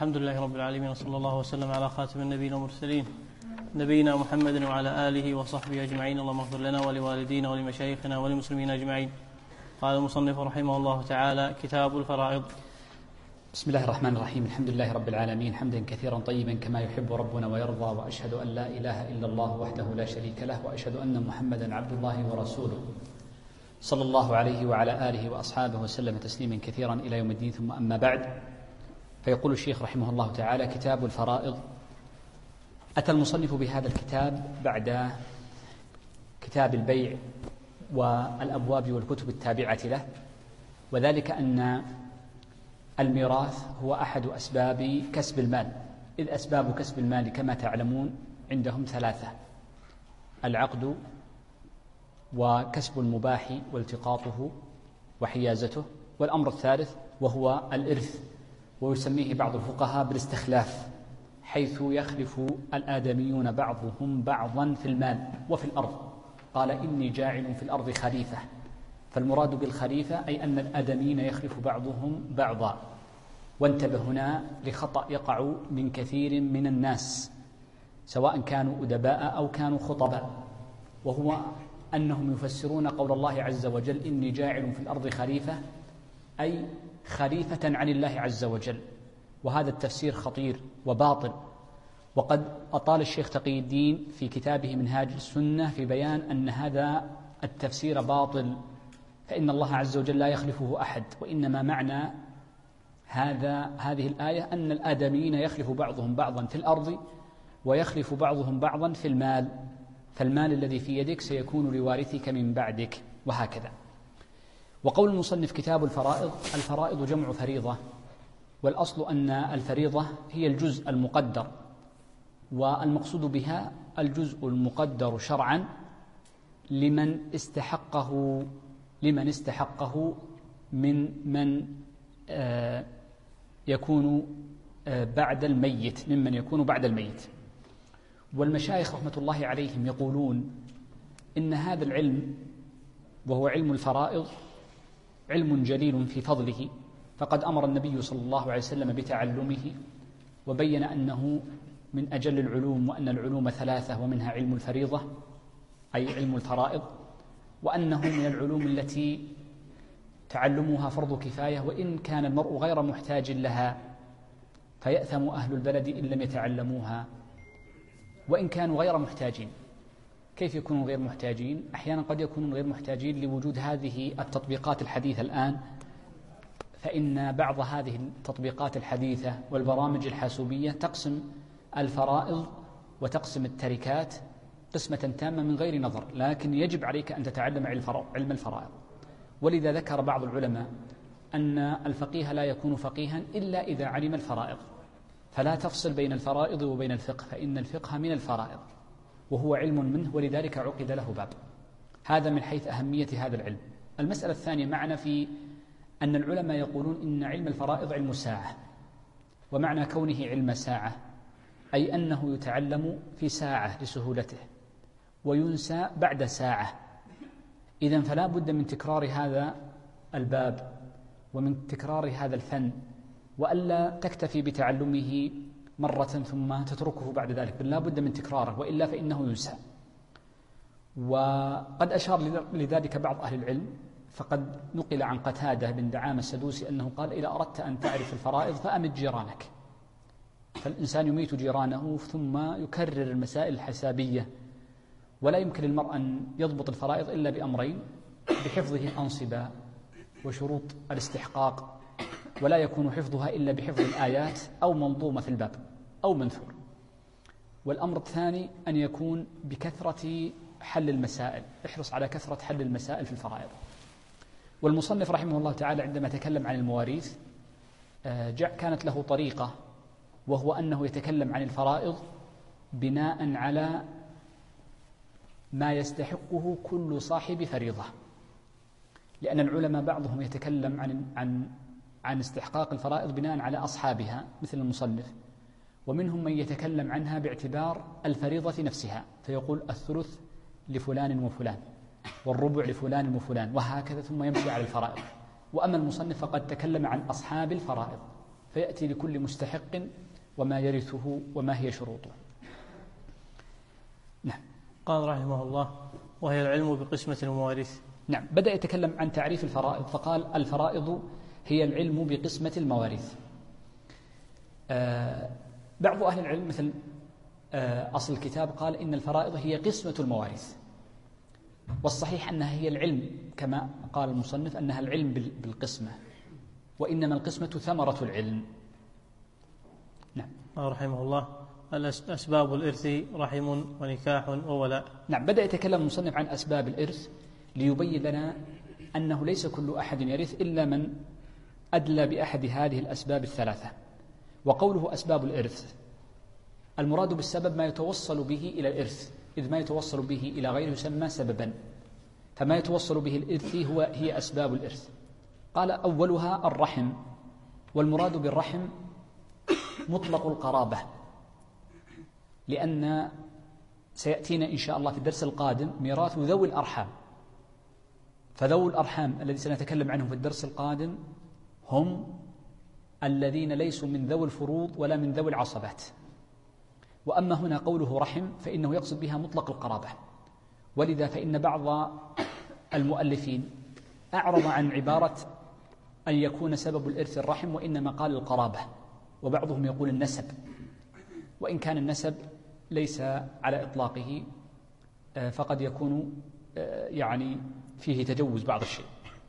الحمد لله رب العالمين، وصلى الله وسلم على خاتم النبيين والمرسلين نبينا محمد وعلى آله وصحبه أجمعين. اللهم اغفر لنا ولوالدينا ولمشايخنا وللمسلمين أجمعين. قال المصنف رحمه الله تعالى: كتاب الفرائض. بسم الله الرحمن الرحيم. الحمد لله رب العالمين، حمدا كثيرا طيبا كما يحب ربنا ويرضى، وأشهد أن لا إله إلا الله وحده لا شريك له، وأشهد أن محمدا عبد الله ورسوله صلى الله عليه وعلى آله وأصحابه وسلم تسليما كثيرا إلى يوم الدين. ثم أما بعد، فيقول الشيخ رحمه الله تعالى: كتاب الفرائض. أتى المصنف بهذا الكتاب بعد كتاب البيع والأبواب والكتب التابعة له، وذلك أن الميراث هو أحد أسباب كسب المال، إذ أسباب كسب المال كما تعلمون عندهم ثلاثة: العقد، وكسب المباح والتقاطه وحيازته، والأمر الثالث وهو الإرث، ويسميه بعض الفقهاء بالاستخلاف، حيث يخلف الآدميون بعضهم بعضا في المال وفي الأرض. قال: إني جاعل في الأرض خليفة، فالمراد بالخليفة أي أن الآدميين يخلف بعضهم بعضا. وانتبه هنا لخطأ يقع من كثير من الناس، سواء كانوا أدباء أو كانوا خطباء، وهو أنهم يفسرون قول الله عز وجل: إني جاعل في الأرض خليفة، أي خليفة عن الله عز وجل، وهذا التفسير خطير وباطل. وقد أطال الشيخ تقي الدين في كتابه منهاج السنة في بيان أن هذا التفسير باطل، فإن الله عز وجل لا يخلفه أحد، وإنما معنى هذه الآية أن الآدميين يخلف بعضهم بعضا في الأرض ويخلف بعضهم بعضا في المال، فالمال الذي في يدك سيكون لوارثك من بعدك، وهكذا. وقول المصنف كتاب الفرائض: الفرائض جمع فريضة، والأصل أن الفريضة هي الجزء المقدر، والمقصود بها الجزء المقدر شرعا لمن استحقه من يكون بعد الميت، ممن يكون بعد الميت. والمشايخ رحمة الله عليهم يقولون إن هذا العلم، وهو علم الفرائض، علم جليل في فضله، فقد أمر النبي صلى الله عليه وسلم بتعلمه، وبين أنه من أجل العلوم، وأن العلوم ثلاثة، ومنها علم الفريضة أي علم الفرائض، وأنه من العلوم التي تعلمها فرض كفاية، وإن كان المرء غير محتاج لها فيأثم أهل البلد إن لم يتعلموها. وإن كانوا غير محتاجين، كيف يكونوا غير محتاجين؟ أحيانا قد يكونون غير محتاجين لوجود هذه التطبيقات الحديثة الآن، فإن بعض هذه التطبيقات الحديثة والبرامج الحاسوبية تقسم الفرائض وتقسم التركات قسمة تامة من غير نظر، لكن يجب عليك أن تتعلم علم الفرائض. ولذا ذكر بعض العلماء أن الفقيه لا يكون فقيها إلا إذا علم الفرائض، فلا تفصل بين الفرائض وبين الفقه، فإن الفقه من الفرائض وهو علم منه، ولذلك عقد له باب. هذا من حيث أهمية هذا العلم. المسألة الثانية معنا في أن العلماء يقولون إن علم الفرائض علم ساعة، ومعنى كونه علم ساعة أي أنه يتعلم في ساعة لسهولته وينسى بعد ساعة. إذن فلا بد من تكرار هذا الباب ومن تكرار هذا الفن، وألا تكتفي بتعلمه مرة ثم تتركه بعد ذلك، بل لا بد من تكراره، وإلا فإنه ينسى. وقد أشار لذلك بعض أهل العلم، فقد نقل عن قتادة بن دعامة السدوسي أنه قال: إذا أردت أن تعرف الفرائض فأمت جيرانك. فالإنسان يميت جيرانه ثم يكرر المسائل الحسابية، ولا يمكن للمرء أن يضبط الفرائض إلا بأمرين: بحفظه الأنصبة وشروط الاستحقاق، ولا يكون حفظها إلا بحفظ الآيات أو منظومة في الباب أو منثور. والأمر الثاني أن يكون بكثرة حل المسائل، احرص على كثرة حل المسائل في الفرائض. والمصنف رحمه الله تعالى عندما تكلم عن المواريث كانت له طريقة، وهو أنه يتكلم عن الفرائض بناء على ما يستحقه كل صاحب فريضة، لأن العلماء بعضهم يتكلم عن استحقاق الفرائض بناء على أصحابها مثل المصنف، ومنهم من يتكلم عنها باعتبار الفريضة نفسها، فيقول: الثلث لفلان وفلان، والربع لفلان وفلان، وهكذا، ثم يمشي على الفرائض. وأما المصنف فقد تكلم عن أصحاب الفرائض، فيأتي لكل مستحق وما يرثه وما هي شروطه. نعم. قال رحمه الله: وهي العلم بقسمة المواريث. نعم، بدأ يتكلم عن تعريف الفرائض فقال: الفرائض هي العلم بقسمة المواريث. بعض أهل العلم مثل أصل الكتاب قال إن الفرائض هي قسمة المواريث، والصحيح أنها هي العلم كما قال المصنف أنها العلم بالقسمة، وإنما القسمة ثمرة العلم. نعم. رحمه الله: أسباب الإرث رحم ونكاح وولاء. نعم، بدأ يتكلم المصنف عن أسباب الإرث ليبين لنا أنه ليس كل أحد يرث إلا من أدلى بأحد هذه الأسباب الثلاثة. وقوله أسباب الإرث المراد بالسبب ما يتوصل به إلى الإرث، إذ ما يتوصل به إلى غيره يسمى سببا، فما يتوصل به الإرث هي أسباب الإرث. قال: أولها الرحم، والمراد بالرحم مطلق القرابة، لأن سيأتينا إن شاء الله في الدرس القادم ميراث ذوي الأرحام، فذوي الأرحام الذي سنتكلم عنهم في الدرس القادم هم الذين ليسوا من ذوي الفروض ولا من ذوي العصبات. وأما هنا قوله رحم فإنه يقصد بها مطلق القرابة، ولذا فإن بعض المؤلفين أعرض عن عبارة أن يكون سبب الإرث الرحم، وإنما قال القرابة، وبعضهم يقول النسب، وإن كان النسب ليس على إطلاقه فقد يكون يعني فيه تجوز بعض الشيء.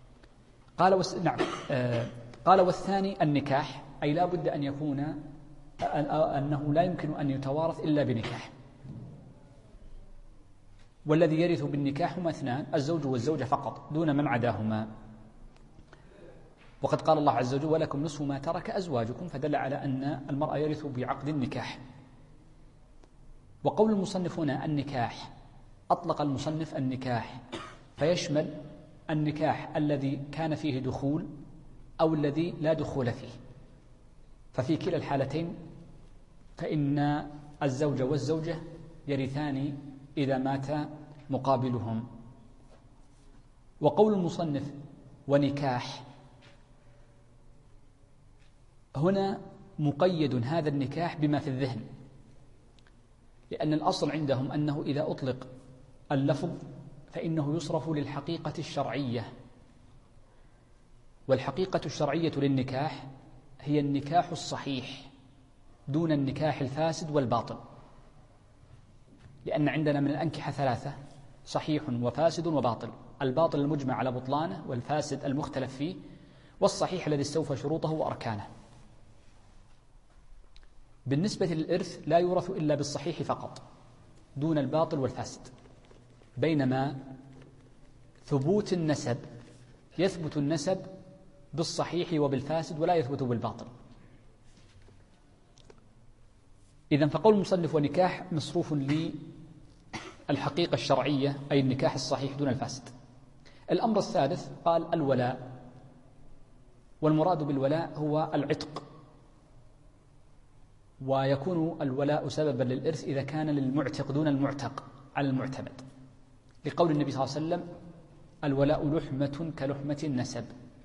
قال والثاني النكاح، أي لا بد أن يكون أنه لا يمكن أن يتوارث إلا بنكاح، والذي يرث بالنكاح هما اثنان: الزوج والزوجة فقط دون من عداهما. وقد قال الله عز وجل: ولكم نصف ما ترك أزواجكم، فدل على أن المرأة يرث بعقد النكاح. وقول المصنف هنا النكاح، أطلق المصنف النكاح فيشمل النكاح الذي كان فيه دخول أو الذي لا دخول فيه، ففي كلا الحالتين فإن الزوج والزوجة يرثان إذا مات مقابلهم. وقول المصنف ونكاح هنا مقيد هذا النكاح بما في الذهن، لأن الأصل عندهم أنه إذا أطلق اللفظ فإنه يصرف للحقيقة الشرعية، والحقيقة الشرعية للنكاح هي النكاح الصحيح دون النكاح الفاسد والباطل، لأن عندنا من الأنكحة ثلاثة: صحيح وفاسد وباطل، الباطل المجمع على بطلانه، والفاسد المختلف فيه، والصحيح الذي استوفى شروطه وأركانه. بالنسبة للإرث لا يورث إلا بالصحيح فقط دون الباطل والفاسد، بينما ثبوت النسب يثبت النسب بالصحيح وبالفاسد ولا يثبت بالباطل. إذن فقول المصنف ونكاح مصروف للحقيقة الشرعية، أي النكاح الصحيح دون الفاسد. الأمر الثالث قال الولاء، والمراد بالولاء هو العتق، ويكون الولاء سببا للإرث إذا كان للمعتق دون المعتق على المعتمد، لقول النبي صلى الله عليه وسلم: الولاء لحمة كلحمة النسب.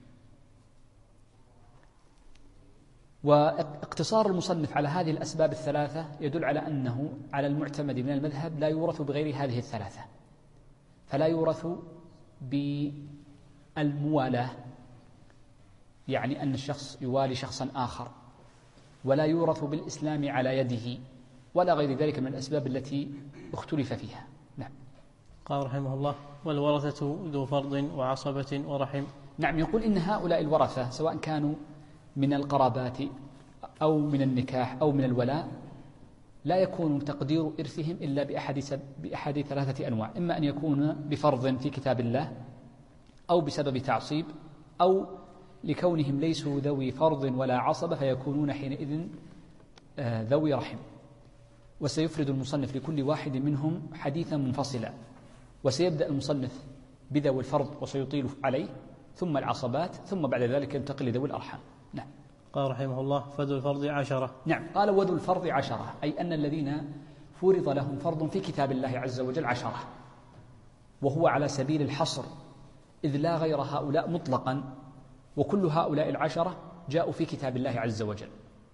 واقتصار المصنف على هذه الأسباب الثلاثة يدل على أنه على المعتمد من المذهب لا يورث بغير هذه الثلاثة، فلا يورث بالموالاة، يعني أن الشخص يوالي شخصا آخر، ولا يورث بالإسلام على يده، ولا غير ذلك من الأسباب التي اختلف فيها. نعم. قال رحمه الله: والورثة ذو فرض وعصبة ورحم. نعم، يقول إن هؤلاء الورثة سواء كانوا من القرابات أو من النكاح أو من الولاء لا يكون تقدير إرثهم إلا بأحد ثلاثة أنواع: إما أن يكون بفرض في كتاب الله، أو بسبب تعصيب، أو لكونهم ليسوا ذوي فرض ولا عصبة فيكونون حينئذ ذوي رحم. وسيفرد المصنف لكل واحد منهم حديثا منفصلا، وسيبدأ المصنف بذوي الفرض وسيطيل عليه، ثم العصبات، ثم بعد ذلك ينتقل لذوي الأرحام. نعم. قال رحمه الله: فذو الفرض 10. نعم، قال وذو الفرض 10، أي أن الذين فرض لهم فرض في كتاب الله عز وجل 10، وهو على سبيل الحصر، إذ لا غير هؤلاء مطلقا، وكل هؤلاء 10 جاءوا في كتاب الله عز وجل،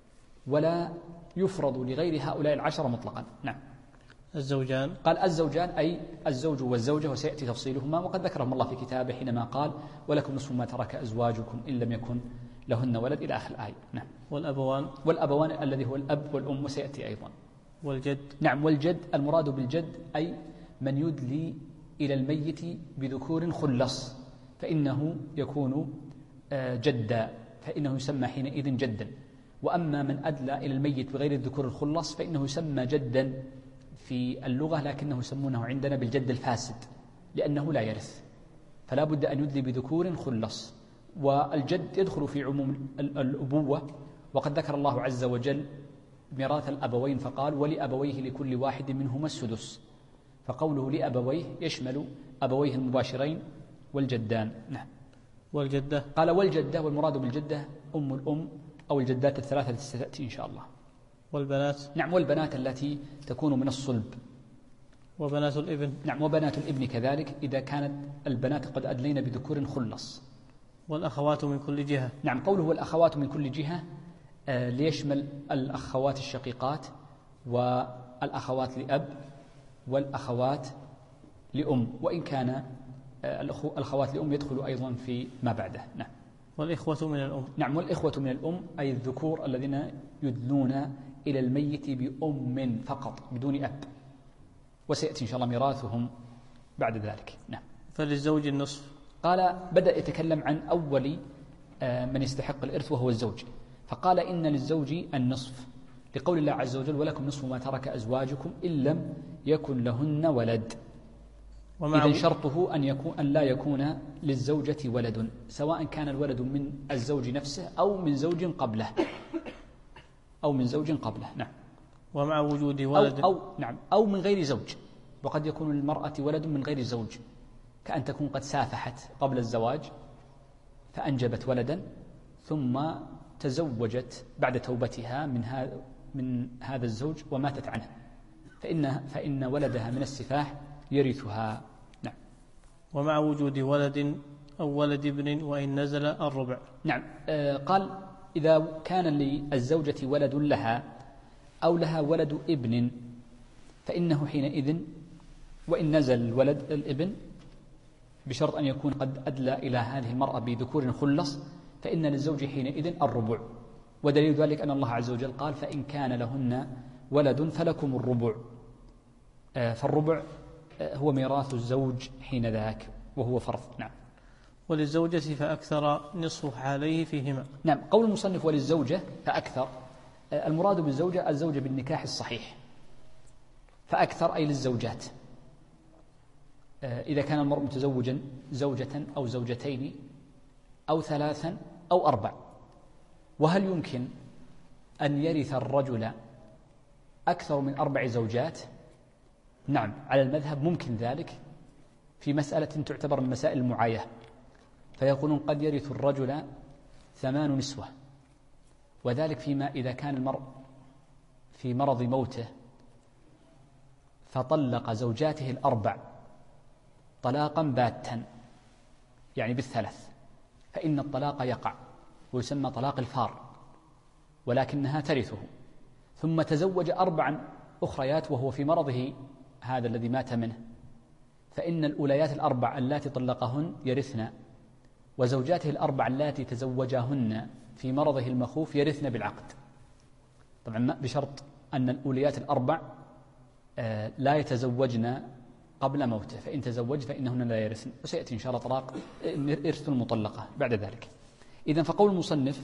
ولا يفرض لغير هؤلاء العشرة مطلقا. نعم. الزوجان، قال الزوجان أي الزوج والزوجة، وسيأتي تفصيلهما، وقد ذكرهم الله في كتابه حينما قال ولكم نصف ما ترك أزواجكم إن لم يكن لهن ولد إلى آخر الآية. نعم. والأبوان الذي هو الأب والأم، وسيأتي أيضا. والجد. نعم. والجد المراد بالجد أي من يدلي إلى الميت بذكور خلص، فإنه يكون جدا، فإنه يسمى حينئذ جدا. وأما من أدلى إلى الميت بغير الذكور الخلص فإنه يسمى جدا في اللغة، لكنه يسمونه عندنا بالجد الفاسد لأنه لا يرث، فلا بد أن يدلي بذكور خلص. والجد يدخل في عموم الأبوة، وقد ذكر الله عز وجل ميراث الأبوين فقال ولأبويه لكل واحد منهما السدس، فقوله لأبويه يشمل أبويه المباشرين والجدان. نعم. والجدة، قال والجدة، والمراد بالجدة أم الأم أو الجدات الثلاثة التي ستأتي إن شاء الله. والبنات. نعم. والبنات التي تكون من الصلب. وبنات الابن. نعم. وبنات الابن كذلك إذا كانت البنات قد أدلين بذكور خلص. والأخوات من كل جهة. نعم. قوله والأخوات من كل جهة ليشمل الأخوات الشقيقات والأخوات لأب والأخوات لأم، وإن كان الأخوات لأم يدخل أيضا في ما بعده. نعم. والإخوة من الأم. نعم. والإخوة من الأم أي الذكور الذين يدلون إلى الميت بأم فقط بدون أب، وسيأتي إن شاء الله ميراثهم بعد ذلك. نعم. فللزوج النصف. قال بدأ يتكلم عن أول من يستحق الإرث وهو الزوج، فقال إن للزوج النصف لقول الله عز وجل ولكم نصف ما ترك أزواجكم إن لم يكن لهن ولد. إذن شرطه أن لا يكون للزوجة ولد، سواء كان الولد من الزوج نفسه أو من زوج قبله نعم. ومع وجود ولد أو من غير زوج، وقد يكون للمرأة ولد من غير زوج، كأن تكون قد سافحت قبل الزواج فأنجبت ولدا ثم تزوجت بعد توبتها من هذا الزوج وماتت عنه، فإن ولدها من السفاح يرثها. نعم. ومع وجود ولد أو ولد ابن وإن نزل الربع. نعم. قال إذا كان للزوجة ولد لها أو لها ولد ابن فإنه حينئذ وإن نزل الولد الابن بشرط أن يكون قد أدلى إلى هذه المرأة بذكور خلص فإن للزوج حينئذ الربع، ودليل ذلك أن الله عز وجل قال فإن كان لهن ولد فلكم الربع، فالربع هو ميراث الزوج حين ذاك وهو فرض. نعم. وللزوجة فأكثر نصف حاليه فيهما. نعم. قول المصنف وللزوجة فأكثر، المراد بالزوجة الزوجة بالنكاح الصحيح، فأكثر أي للزوجات، إذا كان المرء متزوجا زوجة أو زوجتين أو ثلاثا أو أربع. وهل يمكن أن يرث الرجل أكثر من 4 زوجات؟ نعم، على المذهب ممكن ذلك في مسألة تعتبر من مسائل المعاية، فيقولون قد يرث الرجل 8 نسوة، وذلك فيما إذا كان المرء في مرض موته فطلق زوجاته 4 طلاقا باتا يعني بالثلاث، فإن الطلاق يقع ويسمى طلاق الفار، ولكنها ترثه، ثم تزوج 4 أخريات وهو في مرضه هذا الذي مات منه، فإن الأوليات 4 اللاتي طلقهن يرثن، وزوجاته 4 اللاتي تزوجاهن في مرضه المخوف يرثن بالعقد، طبعا بشرط أن الأوليات 4 لا يتزوجن قبل موته، فإن تزوج فإنهن لا يرثن، وسيأتي إن شاء الله طلاق إرث المطلقة بعد ذلك. إذن فقول المصنف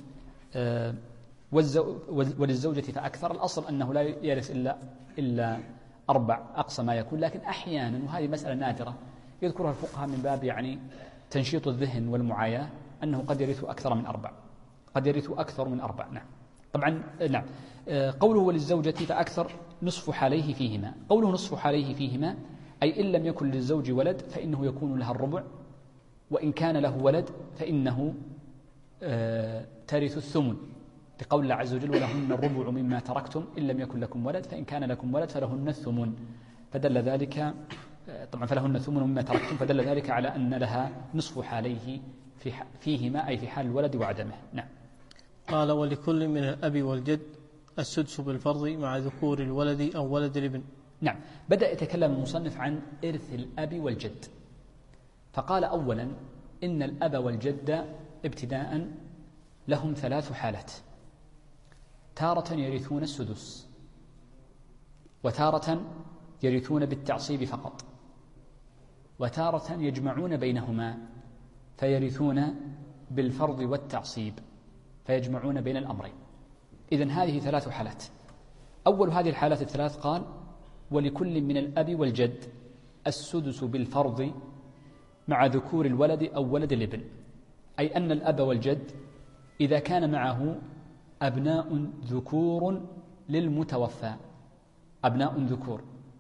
وللزوجة فأكثر، الأصل أنه لا يرث إلا 4 أقصى ما يكون، لكن أحيانا وهذه مسألة نادرة يذكرها الفقهاء من باب يعني تنشيط الذهن والمعاياة أنه قد يرث أكثر من 4، قد يرث أكثر من 4. نعم. طبعا نعم. قوله وللزوجة فأكثر نصف حاليه فيهما، قوله نصف حاليه فيهما أي إن لم يكن للزوج ولد فإنه يكون لها الربع، وإن كان له ولد فإنه ترث الثمن، لقول الله عز وجل ولهن الربع مما تركتم إن لم يكن لكم ولد فإن كان لكم ولد فلهن الثمن، فدل ذلك طبعا فلهن الثمن مما تركتم، فدل ذلك على أن لها نصف حاليه فيهما أي في حال الولد وعدمه. نعم. قال ولكل من الأب والجد السدس بالفرض مع ذكور الولد أو ولد الابن. نعم، بدأ يتكلم المصنف عن إرث الأب والجد، فقال أولا إن الأب والجد ابتداء لهم 3 حالات: تارة يرثون السدس، وتارة يرثون بالتعصيب فقط، وتارة يجمعون بينهما فيرثون بالفرض والتعصيب، فيجمعون بين الأمرين. إذن هذه 3 حالات. أول هذه الحالات الثلاث قال ولكل من الأب والجد السدس بالفرض مع ذكور الولد أو ولد الابن، أي أن الأب والجد إذا كان معه أبناء ذكور للمتوفى، أبناء ذكور،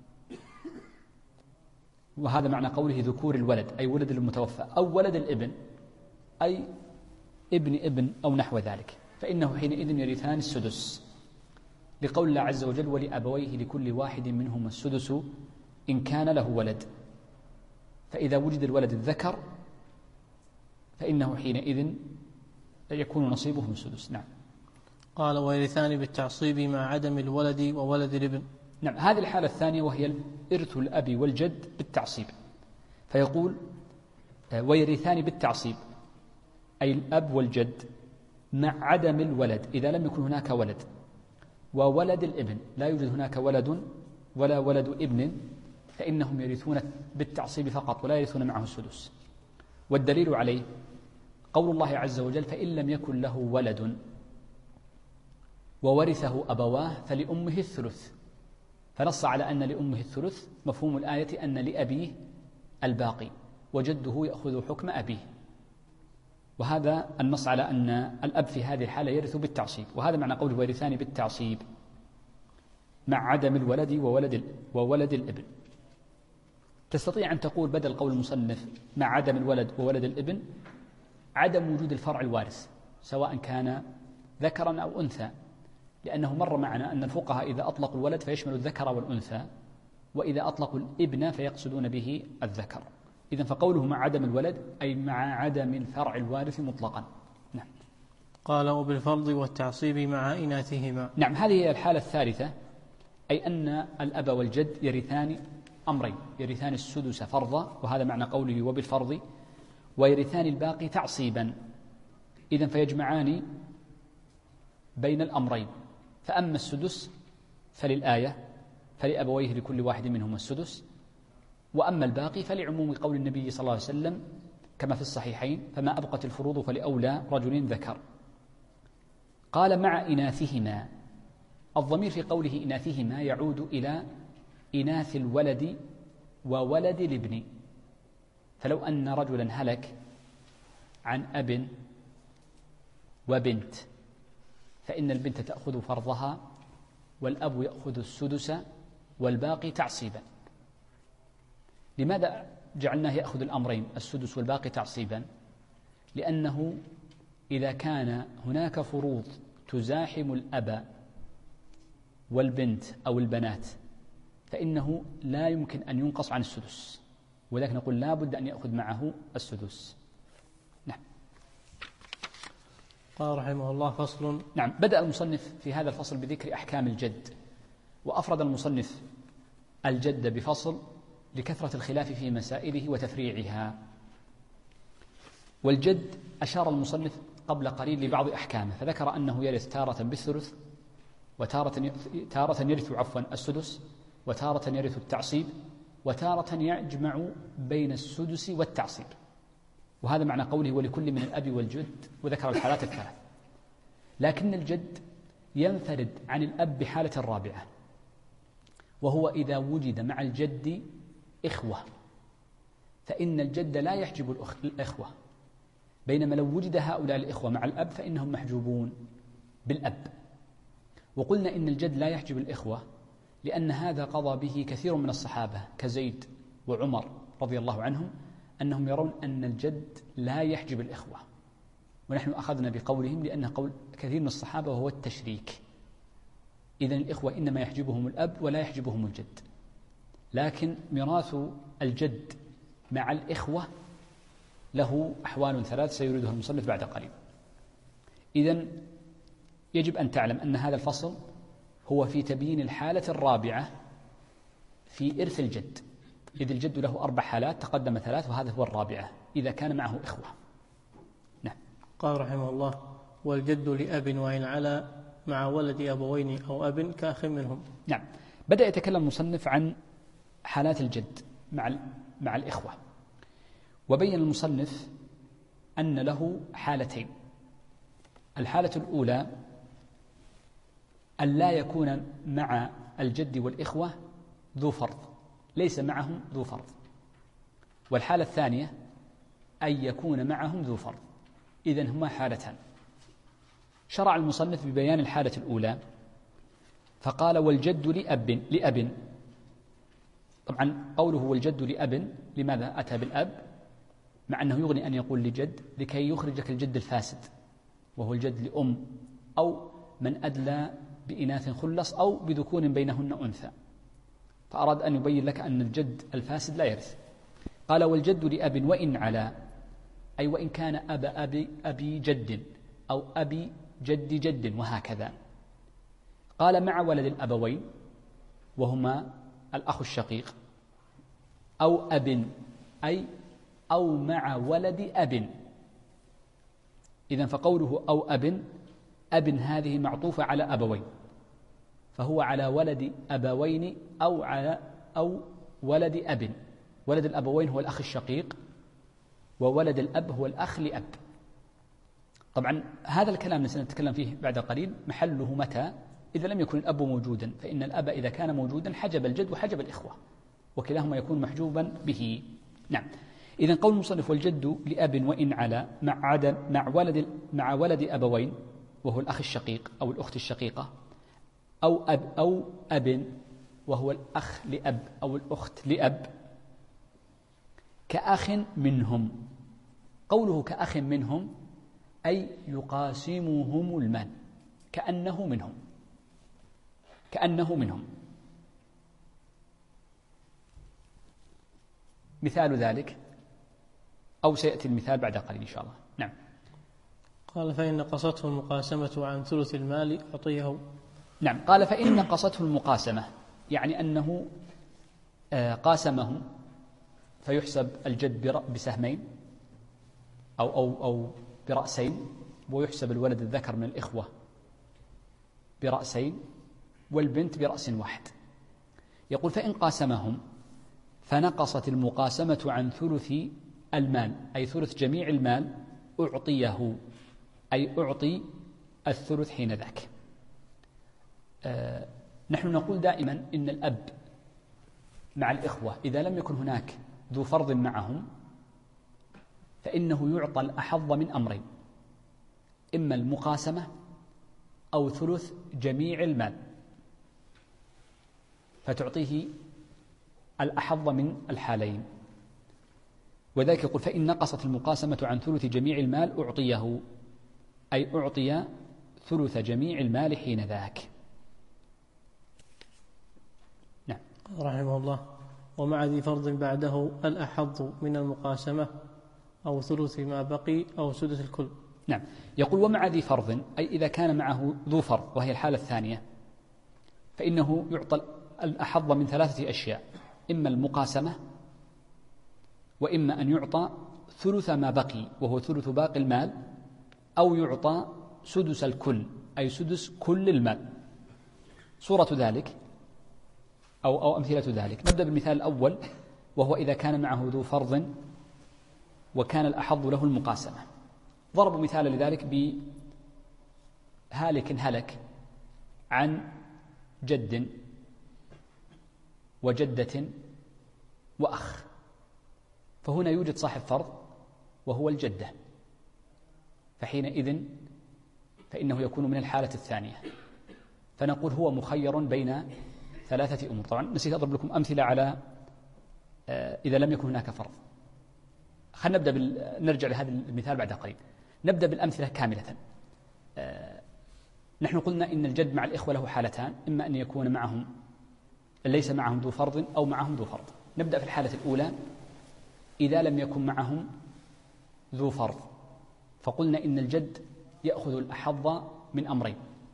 وهذا معنى قوله ذكور الولد أي ولد المتوفى، أو ولد الابن أي ابن أو نحو ذلك، فإنه حينئذ يرثان السدس، لقول الله عز وجل ولأبويه لكل واحد منهما السدس إن كان له ولد، فإذا وجد الولد الذكر فإنه حينئذ يكون نصيبهم السدس. نعم. قال ويرثان بالتعصيب مع عدم الولد وولد الابن. نعم، هذه الحالة الثانية وهي إرث الأب والجد بالتعصيب، فيقول ويرثان بالتعصيب أي الأب والجد مع عدم الولد إذا لم يكن هناك ولد، وولد الابن لا يوجد هناك ولد ولا ولد ابن، فإنهم يرثون بالتعصيب فقط ولا يرثون معه السدس. والدليل عليه قول الله عز وجل فإن لم يكن له ولد وورثه أبواه فلأمه الثلث، فنص على أن لأمه الثلث، مفهوم الآية أن لأبيه الباقي وجده يأخذ حكم أبيه، وهذا النص على أن الأب في هذه الحالة يرث بالتعصيب، وهذا معنى قوله ويرثان بالتعصيب مع عدم الولد وولد الابن. تستطيع أن تقول بدل قول المصنف مع عدم الولد وولد الابن عدم وجود الفرع الوارث سواء كان ذكرا أو أنثى، لأنه مر معنا أن الفقهاء إذا أطلقوا الولد فيشمل الذكر والأنثى، وإذا أطلقوا الابن فيقصدون به الذكر. إذن فقوله مع عدم الولد أي مع عدم الفرع الوارث مطلقا. نعم. قال وبالفرض والتعصيب مع إناثهما. نعم، هذه هي الحالة الثالثة، أي أن الأب والجد يرثان أمرين: يرثان السدس فرضا، وهذا معنى قوله وبالفرض، ويرثان الباقي تعصيبا. إذن فيجمعان بين الأمرين، فأما السدس فللآية فلأبويه لكل واحد منهما السدس، وأما الباقي فلعموم قول النبي صلى الله عليه وسلم كما في الصحيحين فما أبقت الفروض فلأولى رجل ذكر. قال مع إناثهما، الضمير في قوله إناثهما يعود إلى إناث الولد وولد الابن، فلو أن رجلا هلك عن أب وبنت فإن البنت تأخذ فرضها والأب يأخذ السدس والباقي تعصيبا. لماذا جعلناه يأخذ الأمرين السدس والباقي تعصيبا؟ لأنه إذا كان هناك فروض تزاحم الأب والبنت أو البنات فإنه لا يمكن أن ينقص عن السدس، ولكن نقول لا بد أن يأخذ معه السدس. نعم. قال رحمه الله فصل. نعم، بدأ المصنف في هذا الفصل بذكر أحكام الجد، وأفرد المصنف الجد بفصل لكثرة الخلاف في مسائله وتفريعها. والجد أشار المصنف قبل قليل لبعض أحكامه، فذكر أنه يرث تارة بالثلث، وتارة يرث السدس، وتارة يرث التعصيب، وتارة يجمع بين السدس والتعصيب، وهذا معنى قوله ولكل من الأب والجد، وذكر الحالات الثلاث. لكن الجد ينفرد عن الأب بحالة رابعة، وهو إذا وجد مع الجد إخوة، فإن الجد لا يحجب الإخوة، بينما لو وجد هؤلاء الإخوة مع الأب فإنهم محجوبون بالأب. وقلنا إن الجد لا يحجب الإخوة لأن هذا قضى به كثير من الصحابة كزيد وعمر رضي الله عنهم، أنهم يرون أن الجد لا يحجب الإخوة، ونحن أخذنا بقولهم لأنه قول كثير من الصحابة وهو التشريك. إذن الإخوة إنما يحجبهم الأب ولا يحجبهم الجد، لكن ميراث الجد مع الإخوة له أحوال ثلاث سيريدها المصنف بعد قليل. إذن يجب أن تعلم أن هذا الفصل هو في تبيين الحالة الرابعة في إرث الجد، إذ الجد له 4 حالات، تقدم 3 وهذا هو الرابعة إذا كان معه إخوة. نعم. قال رحمه الله: والجد لأب وإن علا مع ولد أبوين أو أب كأخ منهم. نعم. بدأ يتكلم المصنف عن حالات الجد مع الإخوة، وبين المصنف أن له حالتين. الحالة الأولى أن لا يكون مع الجد والإخوة ذو فرض، ليس معهم ذو فرض. والحالة الثانية أن يكون معهم ذو فرض. إذن هما حالتان. شرع المصنف ببيان الحالة الأولى فقال: والجد لأب. طبعا قوله والجد لأب، لماذا أتى بالأب مع أنه يغني أن يقول لجد لكي يخرجك الجد الفاسد وهو الجد لأم، أو من أدلى بإناث خلص أو بذكور بينهن أنثى، فأراد أن يبين لك أن الجد الفاسد لا يرث. قال: والجد لأب وإن علا، أي وإن كان أبي جد أو أبي جد جد وهكذا. قال: مع ولد الأبوين وهما الأخ الشقيق، أو أب، أو مع ولد أب. إذن فقوله أو أب هذه معطوفة على أبوين، فهو على ولد أبوين أو ولد أب. ولد الأبوين هو الأخ الشقيق، وولد الأب هو الأخ لأب. طبعا هذا الكلام سنتكلم فيه بعد قليل محله متى؟ إذا لم يكن الأب موجودا، فإن الأب إذا كان موجودا حجب الجد وحجب الإخوة، وكلاهما يكون محجوبا به. نعم. إذن قول المصنف: والجد لأب وإن علا مع ولد أبوين وهو الأخ الشقيق أو الأخت الشقيقة، أو أب وهو الأخ لأب أو الأخت لأب، كأخ منهم. قوله كأخ منهم أي يقاسمهم المال، كأنه منهم. مثال ذلك، أو سيأتي المثال بعد قليل إن شاء الله. نعم. قال: فإن نقصته المقاسمة عن ثلث المال أعطيه. نعم. قال: فإن نقصته المقاسمة، يعني أنه قاسمهم، فيحسب الجد بسهمين أو برأسين، ويحسب الولد الذكر من الإخوة برأسين، والبنت برأس واحد. يقول: فإن قاسمهم فنقصت المقاسمة عن ثلث المال، أي ثلث جميع المال، أعطيه، أي أعطي الثلث حين ذاك. نحن نقول دائما إن الأب مع الإخوة إذا لم يكن هناك ذو فرض معهم فإنه يعطى الأحظ من أمرين: إما المقاسمة أو ثلث جميع المال، فتعطيه الأحظ من الحالين. وذلك يقول: فإن نقصت المقاسمة عن ثلث جميع المال أعطيه، أي أعطي ثلث جميع المال حين ذاك. نعم. رحمه الله: ومع ذي فرض بعده الأحظ من المقاسمة أو ثلث ما بقي أو سدس الكل. نعم. يقول: ومع ذي فرض، أي إذا كان معه ذو فرض وهي الحالة الثانية، فإنه يعطى الأحظ من 3 أشياء: إما المقاسمة، وإما أن يعطى ثلث ما بقي وهو ثلث باقي المال، أو يعطى سدس الكل أي سدس كل المال. صورة ذلك أو أمثلة ذلك: نبدأ بالمثال الأول، وهو إذا كان معه ذو فرض وكان الأحظ له المقاسمة. ضربوا مثالا لذلك بهالك هلك عن جد وجدة وأخ، فهنا يوجد صاحب فرض وهو الجدة، فحينئذ فإنه يكون من الحالة الثانية، فنقول هو مخير بين 3 أمور. طبعا نسيت أضرب لكم أمثلة على إذا لم يكن هناك فرض. خلينا نبدأ نرجع لهذا المثال بعد قليل. نبدأ بالأمثلة كاملة. نحن قلنا إن الجد مع الإخوة له حالتان: إما أن يكون معهم ليس معهم ذو فرض أو معهم ذو فرض. نبدأ في الحالة الأولى، إذا لم يكن معهم ذو فرض، فقلنا إن الجد يأخذ الأحظ من أمرين: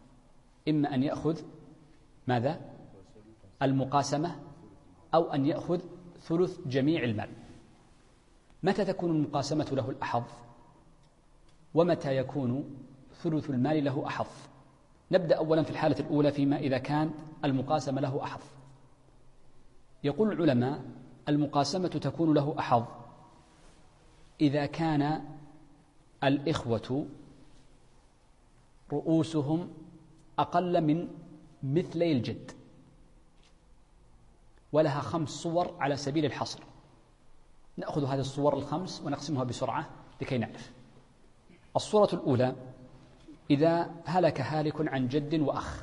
إما أن يأخذ ماذا؟ المقاسمة، أو أن يأخذ ثلث جميع المال. متى تكون المقاسمة له الأحظ؟ ومتى يكون ثلث المال له أحظ؟ نبدأ أولا في الحالة الأولى فيما إذا كان المقاسمة له أحظ. يقول العلماء المقاسمة تكون له أحظ إذا كان الإخوة رؤوسهم أقل من مثلي الجد، ولها 5 صور على سبيل الحصر. نأخذ هذه الصور ال5 ونقسمها بسرعة لكي نعرف. الصورة الأولى: إذا هلك هالك عن جد وأخ،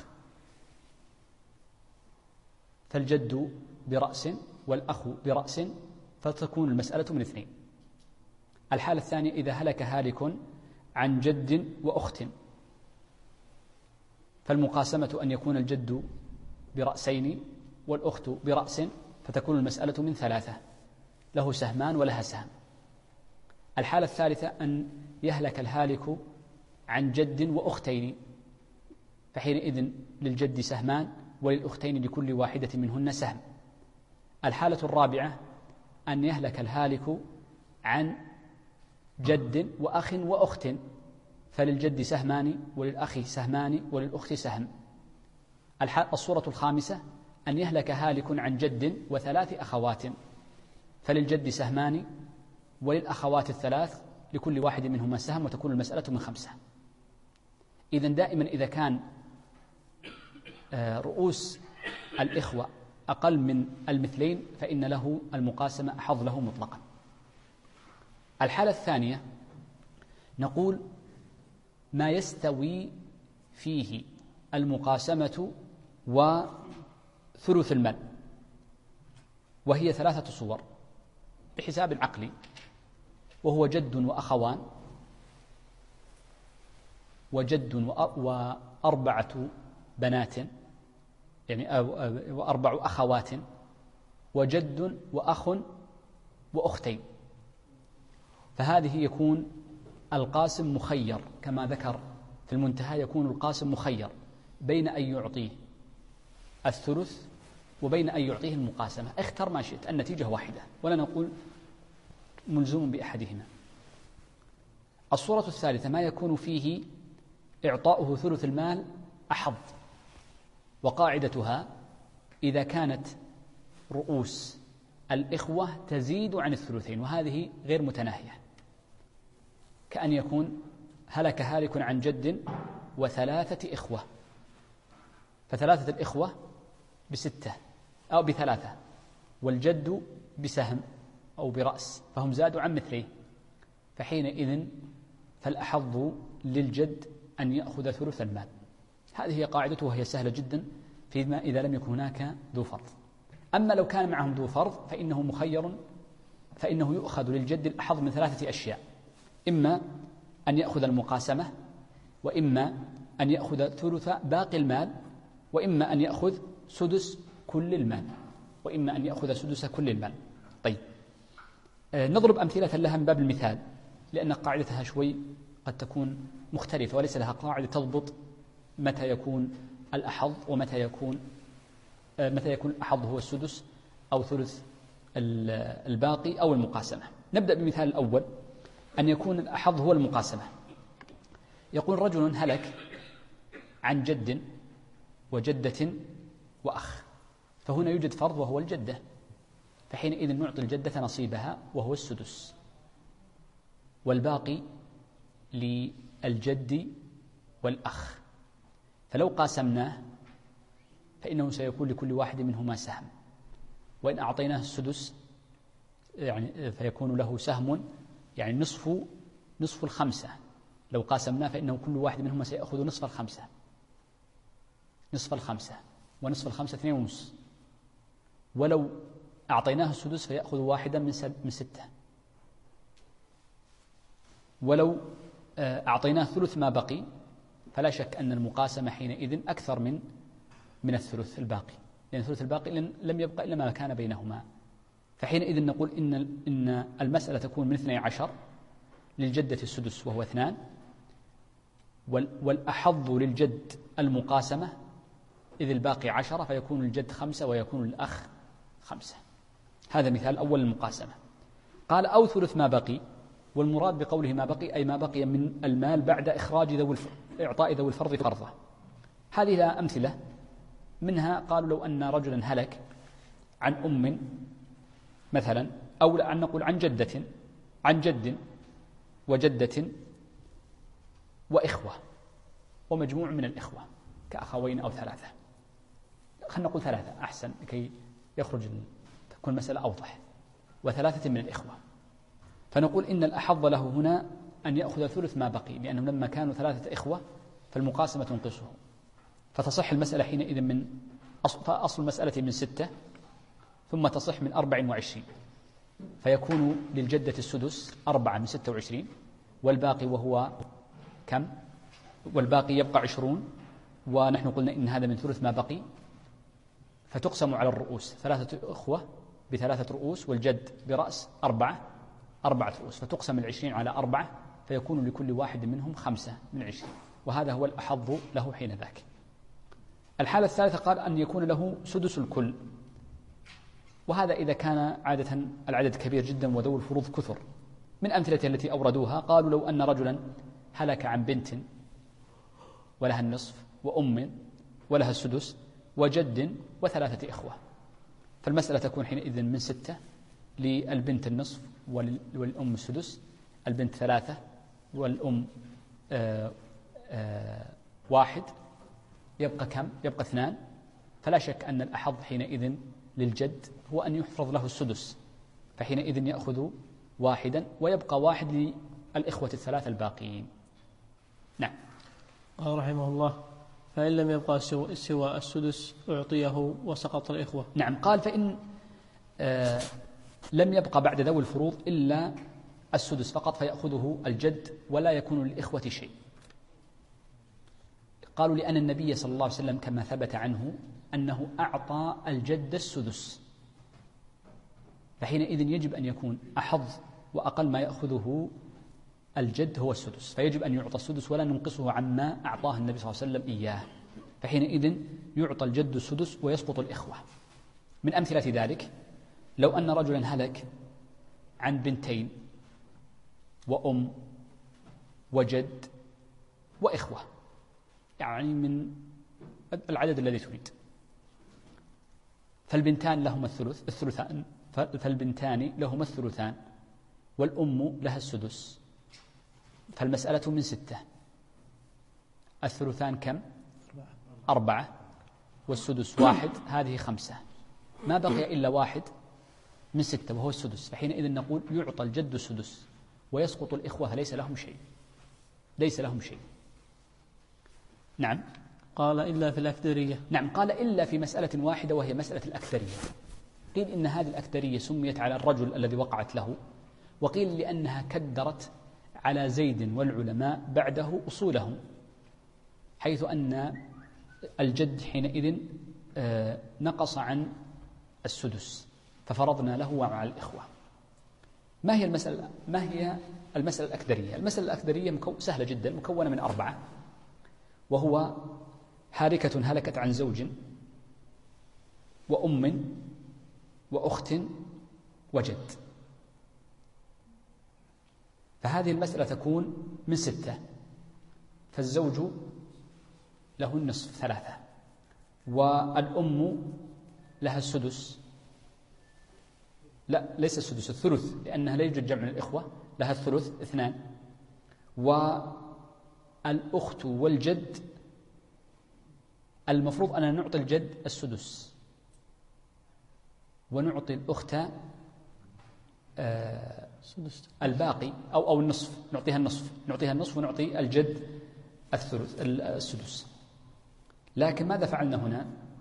فالجد برأس والأخ برأس، فتكون المسألة من 2. الحالة الثانية: إذا هلك هالك عن جد وأخت، فالمقاسمة أن يكون الجد برأسين والأخت برأس، فتكون المسألة من 3، له سهمان ولها سهم. الحالة الثالثة: أن يهلك الهالك عن جد وأختين، فحينئذ للجد سهمان وللأختين لكل واحدة منهن سهم. الحالة الرابعة: أن يهلك الهالك عن جد وأخ وأخت، فللجد سهمان وللأخ سهمان وللأخت سهم. الصورة الخامسة: أن يهلك هالك عن جد و3 أخوات، فللجد سهمان وللأخوات ال3 لكل واحد منهما سهم، وتكون المسألة من 5. إذن دائما إذا كان رؤوس الإخوة أقل من المثلين فإن له المقاسمة أحظ له مطلقا. الحالة الثانية: نقول ما يستوي فيه المقاسمة وثلث المال، وهي 3 صور بحساب عقلي، وهو جد وأخوان، وجد و4 بنات، يعني 4 أخوات، وجد وأخ وأختين. فهذه يكون القاسم مخير كما ذكر في المنتهى، يكون القاسم مخير بين أن يعطيه الثلث وبين أن يعطيه المقاسمة. اختر ما شئت، النتيجة واحدة ولا نقول ملزوم بأحدهما. الصورة الثالثة: ما يكون فيه إعطاؤه ثلث المال أحظ، وقاعدتها إذا كانت رؤوس الإخوة تزيد عن الثلثين، وهذه غير متناهية، كأن يكون هلك هالك عن جد و3 إخوة، ف3 الإخوة ب6 أو ب3، والجد بسهم أو برأس، فهم زادوا عن مثليه، فحينئذ فالأحظ للجد أن يأخذ ثلث المال. هذه هي قاعدته، وهي سهلة جدا فيما إذا لم يكن هناك ذو فرض. أما لو كان معهم ذو فرض فإنه مخير، فإنه يؤخذ للجد الأحظ من 3 أشياء: إما أن يأخذ المقاسمة، وإما أن يأخذ ثلث باقي المال، وإما أن يأخذ سدس كل المال، وإما أن يأخذ سدس كل المال. طيب، نضرب أمثلة لها من باب المثال، لأن قاعدتها شوي قد تكون مختلفة، وليس لها قاعدة تضبط متى يكون الأحظ ومتى يكون الأحظ هو السدس أو ثلث الباقي أو المقاسمة. نبدأ بالمثال الأول: أن يكون الأحظ هو المقاسمة. يقول رجل هلك عن جد وجدة وأخ، فهنا يوجد فرض وهو الجدة، فحينئذ نعطي الجدة نصيبها وهو السدس، والباقي للجد والأخ. فلو قاسمناه فإنه سيكون لكل واحد منهما سهم، وإن أعطيناه السدس يعني فيكون له سهم، يعني نصف 5. لو قاسمناه فإنه كل واحد منهما سيأخذ نصف 5، ونصف 5 2.5. ولو أعطيناه السدس فيأخذ واحدا من 6. ولو أعطيناه ثلث ما بقي فلا شك أن المقاسمة حينئذ أكثر من الثلث الباقي، لأن الثلث الباقي لم يبقى إلا ما كان بينهما. فحينئذ نقول إن المسألة تكون من 12، للجدة السدس وهو 2، والأحظ للجد المقاسمة، إذ الباقي 10 فيكون الجد 5 ويكون الأخ 5. هذا مثال أول المقاسمة. قال أو ثلث ما بقي، والمراد بقوله ما بقي أي ما بقي من المال بعد إخراج إعطاء ذوي الفرض فرضه. هذه لها أمثلة، منها قالوا لو أن رجلا هلك عن أم مثلا، أو أن نقول عن جدة، عن جد وجدة وإخوة ومجموع من الإخوة كأخوين أو 3. خلينا نقول 3 أحسن لكي تكون المسألة أوضح، و3 من الإخوة. فنقول إن الأحظ له هنا أن يأخذ ثلث ما بقي، لأنهم لما كانوا 3 إخوة فالمقاسمة تنقصه، فتصح المسألة حينئذ من فأصل المسألة من 6 ثم تصح من 24، فيكون للجدة السدس 4 من 26، والباقي وهو كم؟ والباقي يبقى 20، ونحن قلنا إن هذا من ثلث ما بقي، فتقسم على الرؤوس، 3 إخوة ب3 رؤوس، والجد برأس 4 رؤوس، فتقسم 20 على 4، فيكون لكل واحد منهم 5 من 20، وهذا هو الأحظ له حين ذاك. الحالة الثالثة قال أن يكون له سدس الكل، وهذا إذا كان عادة العدد كبير جدا وذوي الفروض كثر. من أمثلة التي أوردوها قالوا لو أن رجلا هلك عن بنت ولها النصف، وأم ولها السدس، وجد و3 إخوة، فالمسألة تكون حينئذ من 6 للبنت النصف والأم السدس، البنت 3 والأم 1، يبقى كم؟ يبقى 2. فلا شك أن الأحظ حينئذ للجد هو أن يحفظ له السدس، فحينئذ يأخذ 1 ويبقى 1 للإخوة 3 الباقيين. نعم. قال رحمه الله فإن لم يبقى سوى السدس أعطيه وسقط الإخوة. نعم. قال فإن لم يبقى بعد ذوي الفروض إلا السدس فقط فيأخذه الجد ولا يكون للإخوة شيء. قالوا لأن النبي صلى الله عليه وسلم كما ثبت عنه أنه أعطى الجد السدس، فحينئذ يجب أن يكون أحظ وأقل ما يأخذه الجد هو السدس، فيجب أن يعطى السدس ولا ننقصه عما أعطاه النبي صلى الله عليه وسلم إياه، فحينئذ يعطى الجد السدس ويسقط الإخوة. من أمثلة ذلك لو أن رجلا هلك عن بنتين وأم وجد وإخوة، يعني من العدد الذي تريد، فالبنتان لهما الثلثان، فالبنتان لهما الثلثان، والأم لها السدس، فالمسألة من 6، الثلثان كم؟ 4، والسدس 1، هذه 5، ما بقي إلا 1 من 6 وهو السدس، فحينئذ نقول يعطى الجد السدس ويسقط الإخوة ليس لهم شيء. نعم. قال إلا في الأكدرية. نعم. قال إلا في مسألة واحدة وهي مسألة الأكدرية. قيل إن هذه الأكدرية سميت على الرجل الذي وقعت له، وقيل لأنها كدرت على زيد والعلماء بعده أصولهم، حيث أن الجد حينئذ نقص عن السدس ففرضنا له ومع الإخوة. ما هي المسألة الأكدرية؟ المسألة الأكدرية سهلة جدا، مكونة من 4، وهو هالكة هلكت عن زوج وأم وأخت وجد، فهذه المسألة تكون من 6، فالزوج له النصف 3، والأم لها السدس، لا ليس السدس، الثلث، لأنها لا يوجد جمع من الإخوة، لها الثلث 2، والأخت والجد المفروض أن نعطي الجد السدس ونعطي الأخت الباقي أو النصف، نعطيها النصف ونعطي الجد السدس. لكن ماذا فعلنا هنا؟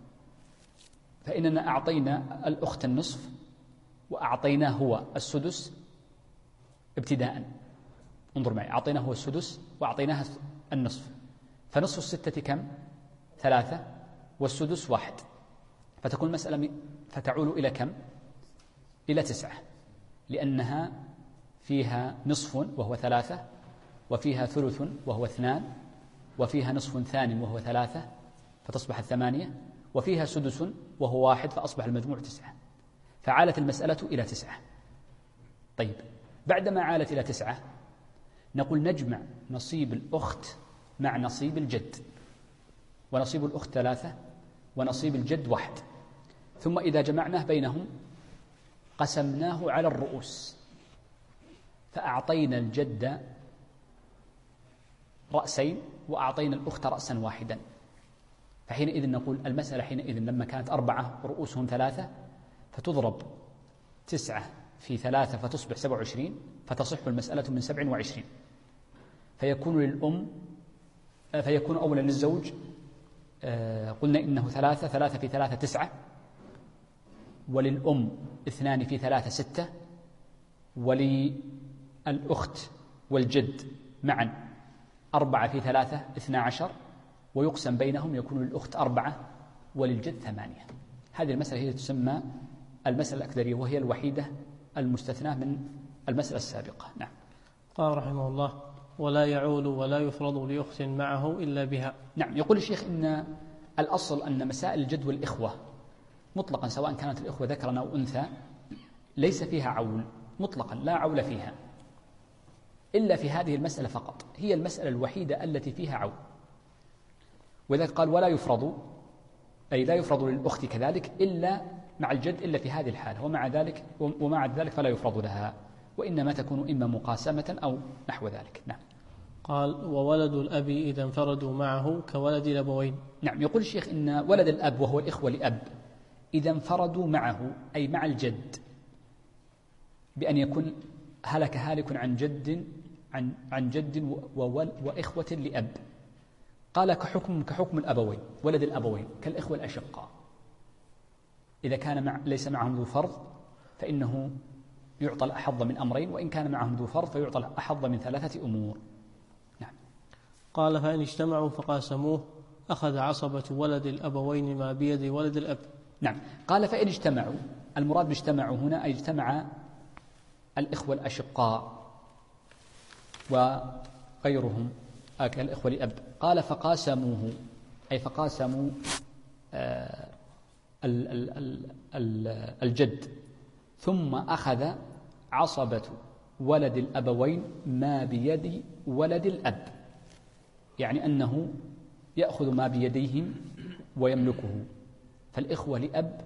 فإننا أعطينا الأخت النصف وأعطيناه هو السدس ابتداء. انظر معي، أعطيناه هو السدس وأعطيناه النصف، فنصف 6 كم؟ 3، والسدس 1، فتكون المسألة فتعول إلى كم؟ إلى 9، لأنها فيها نصف وهو 3، وفيها ثلث وهو 2، وفيها نصف ثاني وهو 3 فتصبح 8، وفيها سدس وهو 1 فأصبح المجموع 9. فعالت المسألة إلى 9. طيب، بعدما عالت إلى 9 نقول نجمع نصيب الأخت مع نصيب الجد، ونصيب الأخت 3 ونصيب الجد 1. ثم إذا جمعناه بينهم قسمناه على الرؤوس، فأعطينا الجد رأسين وأعطينا الأخت رأسا واحدا. فحينئذ نقول المسألة حينئذ لما كانت 4 رؤوسهم 3 فتضرب 9 في 3 فتصبح 27، فتصح المسألة من 27. فيكون أولا للزوج قلنا إنه 3 في 3 9، وللأم 2 في 3 6، وللأخت والجد معا 4 في 3 12، ويقسم بينهم يكون للأخت 4 وللجد 8. هذه المسألة هي تسمى المسألة الأكدرية، وهي الوحيدة المستثناة من المسألة السابقة. نعم. قال رحمه الله: ولا يعول ولا يفرض لأخت معه إلا بها. نعم. يقول الشيخ إن الأصل أن مسائل الجد والإخوة مطلقا سواء كانت الإخوة ذكرا أو أنثى ليس فيها عول مطلقا، لا عول فيها إلا في هذه المسألة فقط، هي المسألة الوحيدة التي فيها عول. وإذا قال ولا يفرض، أي لا يفرض للأخت كذلك إلا مع الجد إلا في هذه الحالة، ومع ذلك فلا يفرض لها، وإنما تكون إما مقاسمة أو نحو ذلك. نعم. قال: وولد الأب إذا انفردوا معه كولد الأبوين. نعم. يقول الشيخ إن ولد الأب وهو الإخوة لأب إذا انفردوا معه أي مع الجد، بأن يكون هلك هالك عن جد وإخوة لأب، قال كحكم الأبوين، ولد الأبوين كالإخوة الأشقاء، إذا كان ليس معهم ذو فرض فإنه يعطى الأحظ من أمرين، وإن كان معهم ذو فرض فيعطى الأحظ من 3 أمور. نعم. قال: فإن اجتمعوا فقاسموه أخذ عصبة ولد الأبوين ما بيد ولد الأب. نعم. قال: فإن اجتمعوا، المراد باجتمعوا هنا أي اجتمع الإخوة الأشقاء وغيرهم كالإخوة لأب. قال: فقاسموه أي فقاسموا الجد، ثم أخذ عصبة ولد الأبوين ما بيد ولد الأب، يعني أنه يأخذ ما بيديهم ويملكه. فالإخوة لأب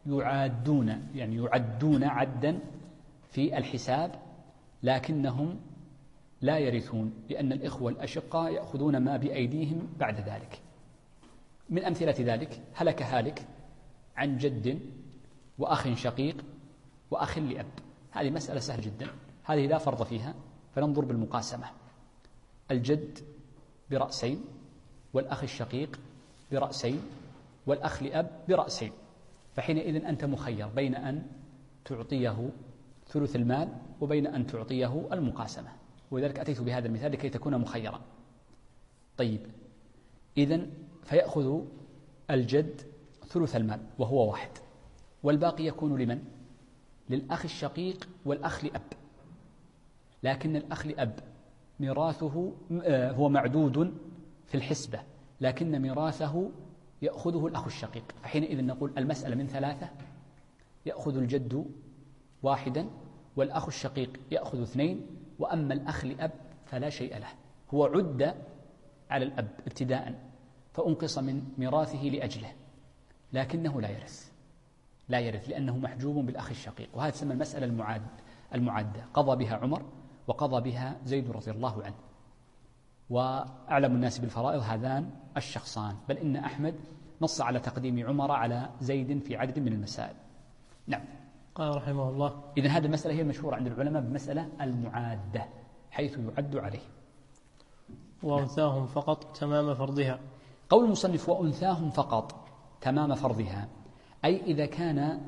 يعدون عدا في الحساب، لكنهم لا يرثون، لأن الإخوة الأشقاء يأخذون ما بأيديهم بعد ذلك. من أمثلة ذلك هلك هالك عن جد وأخ شقيق وأخ لأب، هذه مسألة سهلة جدا، هذه لا فرض فيها، فننظر بالمقاسمة: الجد برأسين، والأخ الشقيق برأسين، والأخ لأب برأسين. فحينئذ أنت مخير بين أن تعطيه ثلث المال وبين أن تعطيه المقاسمة، ولذلك أتيت بهذا المثال لكي تكون مخيرا. طيب، إذن فيأخذ الجد ثلث المال وهو 1، والباقي يكون لمن؟ للأخ الشقيق والأخ لأب، لكن الأخ لأب ميراثه هو معدود في الحسبة، لكن ميراثه يأخذه الأخ الشقيق. فحينئذ نقول المسألة من 3، يأخذ الجد 1 والأخ الشقيق يأخذ 2، وأما الأخ لأب فلا شيء له، هو عد على الأب ابتداء فأنقص من ميراثه لأجله، لكنه لا يرث لأنه محجوب بالأخ الشقيق. وهذا تسمى المسألة المعدة، قضى بها عمر وقضى بها زيد رضي الله عنه، وأعلم الناس بالفرائض هذان الشخصان، بل إن أحمد نص على تقديم عمر على زيد في عدد من المسائل. نعم. قال رحمه الله: إذن هذه المسألة هي المشهورة عند العلماء بمسألة المعادة، حيث يعد عليه. وأنثاهم فقط تمام فرضها. قول المصنف: وأنثاهم فقط تمام فرضها، أي إذا كان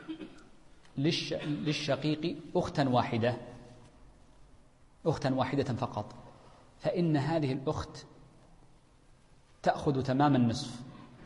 للشقيق أختا واحدة فقط، فإن هذه الأخت تأخذ تمام النصف،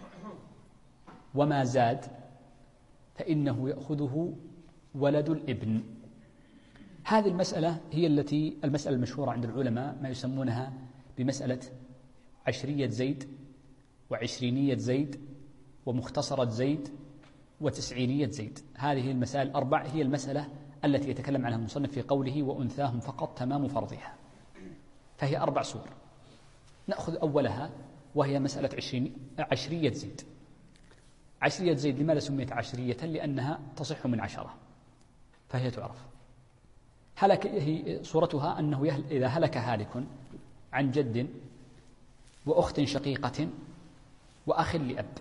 وما زاد فإنه يأخذه ولد الابن. هذه المسألة هي المسألة المشهورة عند العلماء، ما يسمونها بمسألة عشرية زيد وعشرينية زيد ومختصرة زيد وتسعينية زيد. هذه المسائل الأربع هي المسألة التي يتكلم عنها المصنف في قوله وأنثاهم فقط تمام فرضها، فهي 4 صور. نأخذ أولها وهي مسألة عشرية زيد. عشرية زيد لماذا سميت عشرية؟ لأنها تصح من 10، فهي تعرف. هي صورتها أنه إذا هلك هالك عن جد وأخت شقيقة وأخ لأب،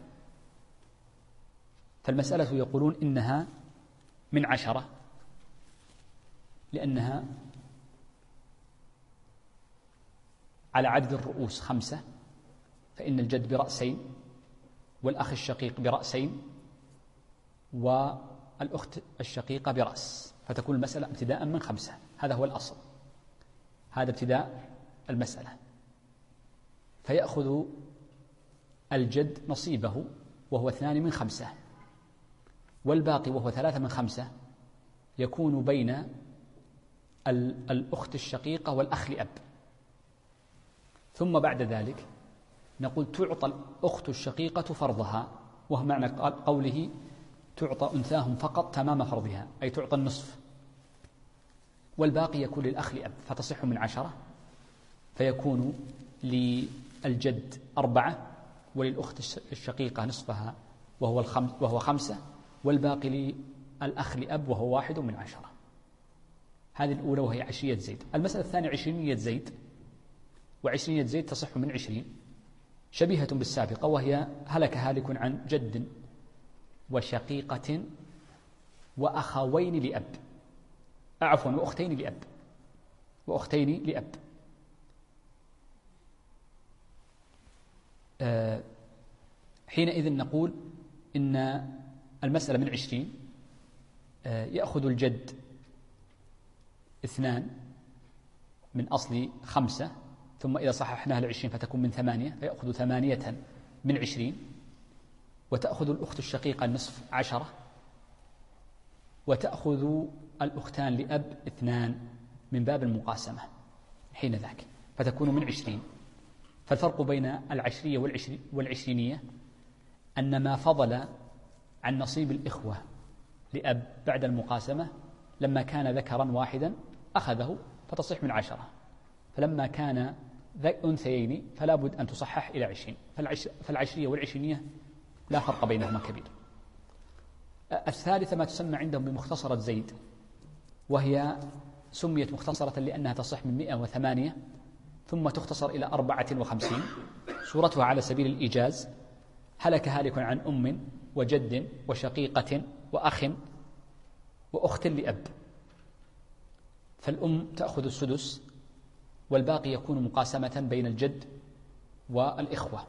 فالمسألة يقولون إنها من 10 لأنها على عدد الرؤوس 5، فإن الجد برأسين والأخ الشقيق برأسين والأخت الشقيقة برأس، فتكون المسألة ابتداء من 5. هذا هو الأصل، هذا ابتداء المسألة. فيأخذ الجد نصيبه وهو 2 من 5، والباقي وهو 3 من 5 يكون بين الأخت الشقيقة والأخ لأب. ثم بعد ذلك نقول تعطى الأخت الشقيقة فرضها، وهو معنى قوله تعطى أنثاهم فقط تمام فرضها، أي تعطى النصف، والباقي يكون للأخ لأب، فتصح من 10، فيكون للجد 4 وللأخت الشقيقة نصفها وهو 5، والباقي للأخ لأب وهو 1 من 10. هذه الأولى وهي عشرية زيد. المسألة الثانية عشرينية زيد، وعشرينية زيد تصح من 20، شبيهة بالسابقة، وهي هلك هالك عن جد وشقيقة وأخوين لأب، عفوا وأختين لأب، وأختين لأب. حينئذ نقول إن المسألة من 20 يأخذ الجد 2 من أصل 5، ثم إذا صححناها ل20 فتكون من 8، فيأخذ 8 من 20، وتأخذ الأخت الشقيقة النصف 10، وتأخذ الأختان لأب 2 من باب المقاسمة حين ذاك، فتكون من 20. فالفرق بين العشرية والعشرينية أن ما فضل عن نصيب الإخوة لأب بعد المقاسمة لما كان ذكرا واحدا أخذه فتصح من 10، فلما كان أنثيين فلا بد أن تصحح إلى 20. فالعشرية والعشرينية لا فرق بينهما كبير. الثالثة ما تسمى عندهم بمختصرة زيد، وهي سميت مختصرة لأنها تصح من 108 ثم تختصر إلى 54. صورتها على سبيل الإيجاز: هلك هالك عن أم وجد وشقيقة وأخ وأخت لأب، فالأم تأخذ السدس، والباقي يكون مقاسمة بين الجد والإخوة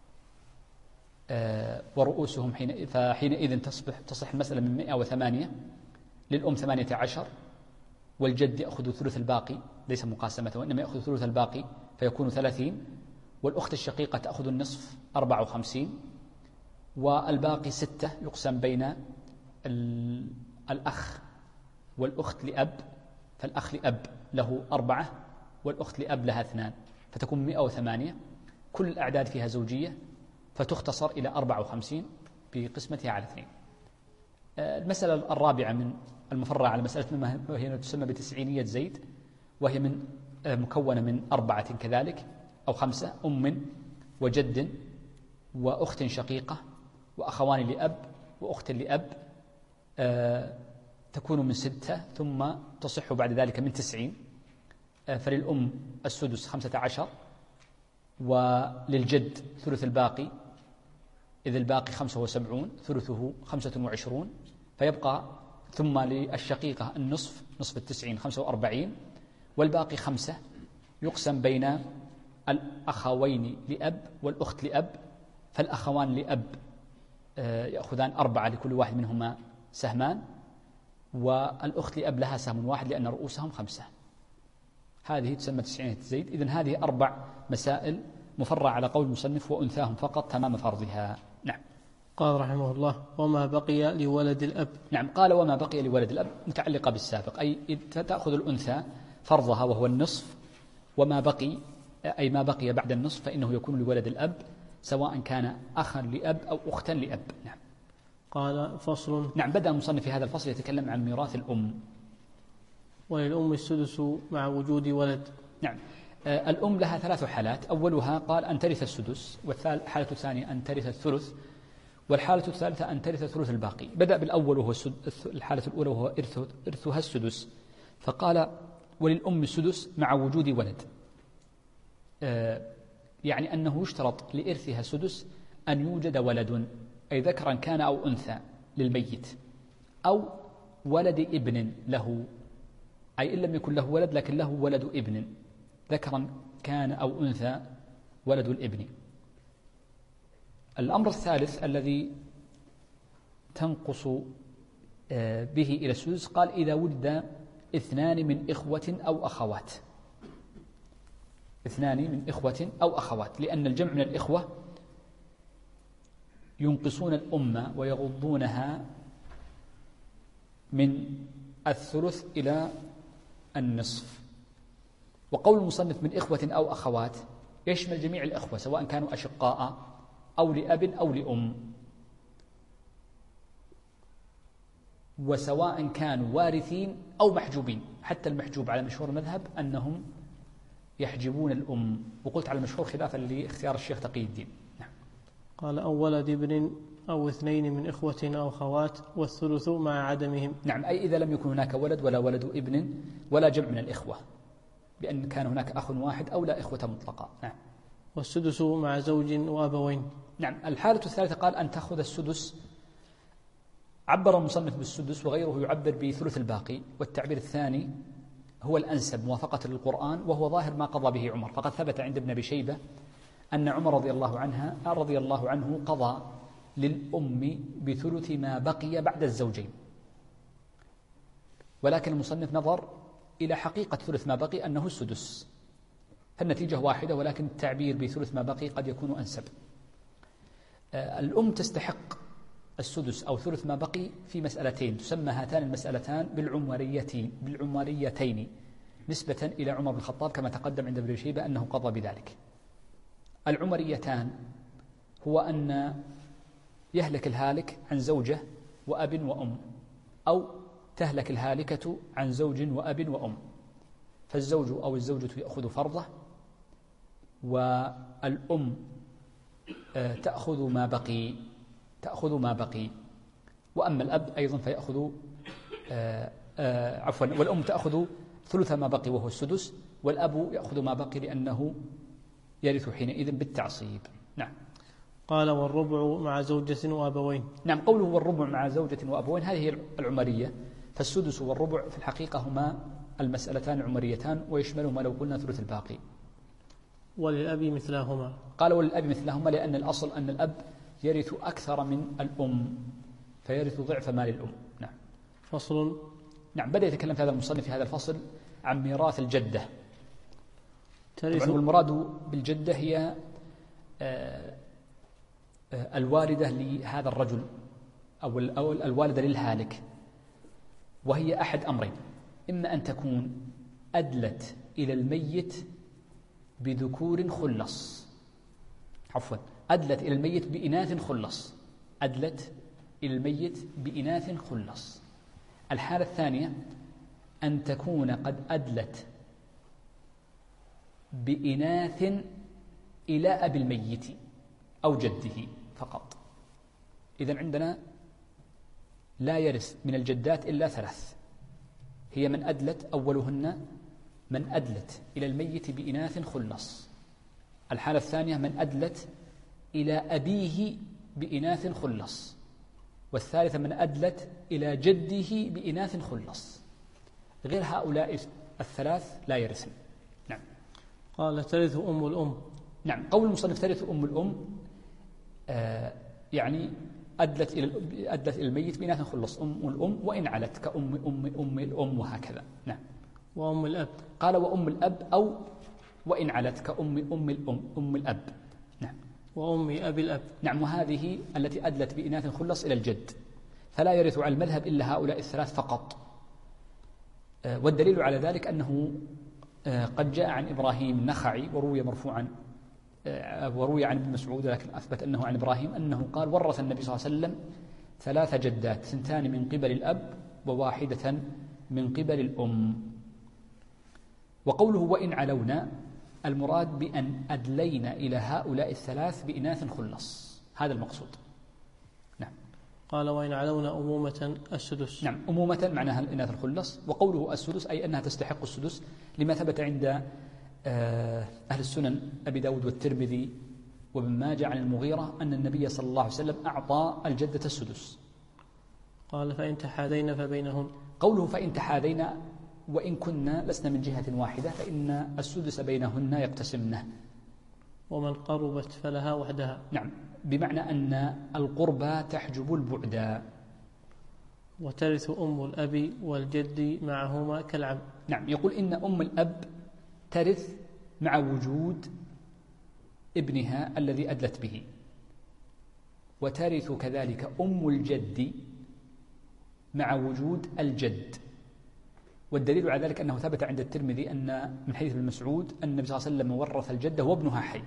ورؤوسهم. فحينئذ تصح المسألة من 108 للأم 18، والجد يأخذ ثلث الباقي، ليس مقاسمة وإنما يأخذ ثلث الباقي فيكون 30، والأخت الشقيقة تأخذ النصف 54، والباقي 6 يقسم بين الأخ والأخت لأب، فالأخ لأب له 4 والأخت لأب لها 2، فتكون 108. كل الأعداد فيها زوجية فتختصر إلى 54 بقسمتها على 2. المسألة الرابعة من المفرع على مسألة وهي تسمى بتسعينية زيد، وهي مكونة من 4 كذلك أو 5، أم وجد وأخت شقيقة وأخوان لأب وأخت لأب، تكون من 6 ثم تصح بعد ذلك من 90. فللأم السدس 15، وللجد ثلث الباقي، إذ الباقي 75 ثلثه 25، فيبقى ثم للشقيقة النصف، نصف 90 45، والباقي 5 يقسم بين الأخوين لأب والأخت لأب، فالأخوان لأب يأخذان 4 لكل واحد منهما سهمان، والأخت لأب لها سهم واحد لأن رؤوسهم 5. هذه تسمى تسعينية زيد. إذن هذه 4 مسائل مفرعة على قول المصنف وأنثاهم فقط تمام فرضها. نعم. قال رحمه الله: وما بقي لولد الأب. نعم، قال وما بقي لولد الأب متعلقة بالسابق، أي تأخذ الأنثى فرضها وهو النصف، وما بقي أي ما بقي بعد النصف فإنه يكون لولد الأب سواء كان أخا لأب أو أختا لأب. نعم. قال فصل. نعم. بدأ المصنف في هذا الفصل يتكلم عن ميراث الأم. وللأم السدس مع وجود ولد. نعم. الأم لها 3 حالات. أولها قال أن ترث السدس، والحالة الثانية أن ترث الثلث، والحالة الثالثة أن ترث الثلث الباقي. بدأ بالأول وهو الحالة الأولى وهو إرثها السدس، فقال وللأم السدس مع وجود ولد، يعني أنه يشترط لإرثها السدس أن يوجد ولد، أي ذكرا كان أو أنثى للميت، أو ولد ابن له، أي إن لم يكن له ولد لكن له ولد ابن، ذكرا كان أو أنثى ولد الابن. الأمر الثالث الذي تنقص به إلى السدس قال إذا ولد 2 من إخوة أو أخوات، 2 من إخوة أو أخوات، لأن الجمع من الإخوة ينقصون الأم ويغضونها من الثلث إلى النصف. وقول المصنف من إخوة أو أخوات يشمل جميع الإخوة سواء كانوا أشقاء أو لأب أو لأم، وسواء كانوا وارثين أو محجوبين. حتى المحجوب على مشهور المذهب أنهم يحجبون الأم، وقلت على المشهور خلافا لاختيار الشيخ تقي الدين. نعم. قال أو ولد ابن أو 2 من إخوة أو أخوات والثلث مع عدمهم. نعم. أي إذا لم يكن هناك ولد ولا ولد ابن ولا جمع من الإخوة، بأن كان هناك أخ واحد أو لا إخوة مطلقة. نعم. والسدس مع زوج وأبوين. نعم. الحالة الثالثة قال أن تأخذ السدس. عبر المصنف بالسدس وغيره يعبر بثلث الباقي، والتعبير الثاني هو الأنسب موافقة للقرآن، وهو ظاهر ما قضى به عمر. فقد ثبت عند ابن أبي شيبة أن عمر رضي الله عنه قضى للأم بثلث ما بقي بعد الزوجين، ولكن المصنف نظر إلى حقيقة ثلث ما بقي أنه السدس، فالنتيجة واحدة، ولكن التعبير بثلث ما بقي قد يكون أنسب. الأم تستحق السدس أو ثلث ما بقي في مسألتين تسمى هاتان المسألتان بالعمريتين نسبة إلى عمر بن الخطاب، كما تقدم عند ابن شيبة أنه قضى بذلك. العمريتان هو أن يهلك الهالك عن زوجة وأب وأم، أو تهلك الهالكة عن زوج وأب وأم، فالزوج أو الزوجة يأخذ فرضه، والأم تأخذ ما بقي، وأما الأب أيضا فيأخذ والأم تأخذ ثلث ما بقي وهو السدس، والأب يأخذ ما بقي لأنه يرث حينئذ بالتعصيب. نعم. قال والربع مع زوجة وأبوين. نعم. قوله والربع مع زوجة وأبوين هذه هي العمرية، فالسدس والربع في الحقيقة هما المسألتان العمريتان، ويشملهما لو قلنا ثلث الباقي. وللأب مثلهما. قال وللأب مثلهما لأن الأصل أن الأب يرث أكثر من الأم، فيرث ضعف مال الأم. نعم. فصل. نعم. بدأ يتكلم في هذا المصنف في هذا الفصل عن ميراث الجدة. طبعا المراد بالجدة هي الوالدة لهذا الرجل أو الوالدة للهالك، وهي أحد أمرين: إما أن تكون أدلت إلى الميت بذكور خلص، أدلت إلى الميت بإناث خلص، أدلت إلى الميت بإناث خلص. الحالة الثانية أن تكون قد أدلت بإناث إلى أبي الميت أو جده فقط. إذن عندنا لا يرث من الجدات إلا 3، هي من أدلت، أولهن من أدلت إلى الميت بإناث خلص، الحالة الثانية من أدلت إلى أبيه بإناث خلص، والثالثة من أدلت إلى جده بإناث خلص. غير هؤلاء 3 لا يرثن. نعم. قال ترث أم الأم. نعم. قول المصنف ترث أم الأم يعني أدلت إلى الميت بإناث خلص، أم الأم وإن علت كأم الأم وهكذا. نعم. وأم الأب. قال وأم الأب أو وإن علت أم الأب. نعم. وأم أبي الأب. نعم. وهذه التي أدلت بإناث خلص إلى الجد، فلا يرث على المذهب إلا هؤلاء 3 فقط. والدليل على ذلك أنه قد جاء عن إبراهيم النخعي وروي مرفوعا، وروي عن ابن مسعود لكن أثبت أنه عن إبراهيم أنه قال: ورث النبي صلى الله عليه وسلم 3 جدات، 2 من قبل الأب و1 من قبل الأم. وقوله وإن علونا المراد بأن أدلينا إلى هؤلاء ال3 بإناث خلص، هذا المقصود. نعم. قال وإن علونا أمومة السدس. نعم، أمومة معناها الإناث الخلص، وقوله السدس أي أنها تستحق السدس، لما ثبت عند أهل السنن أبي داود والترمذي وابن ماجه عن المغيرة أن النبي صلى الله عليه وسلم أعطى الجدة السدس. قال فإن تحاذينا فبينهن. قوله فإن تحاذينا وإن كنا لسنا من جهة واحدة فإن السدس بينهن يقتسمنه. ومن قربت فلها وحدها. نعم، بمعنى أن القربى تحجب البعد. وترث أم الأب والجد معهما كالعم. نعم، يقول إن أم الأب ترث مع وجود ابنها الذي أدلت به، وترث كذلك أم الجد مع وجود الجد. والدليل على ذلك أنه ثبت عند الترمذي أن من حديث ابن مسعود أن النبي صلى الله عليه وسلم ورث الجدة وابنها حي،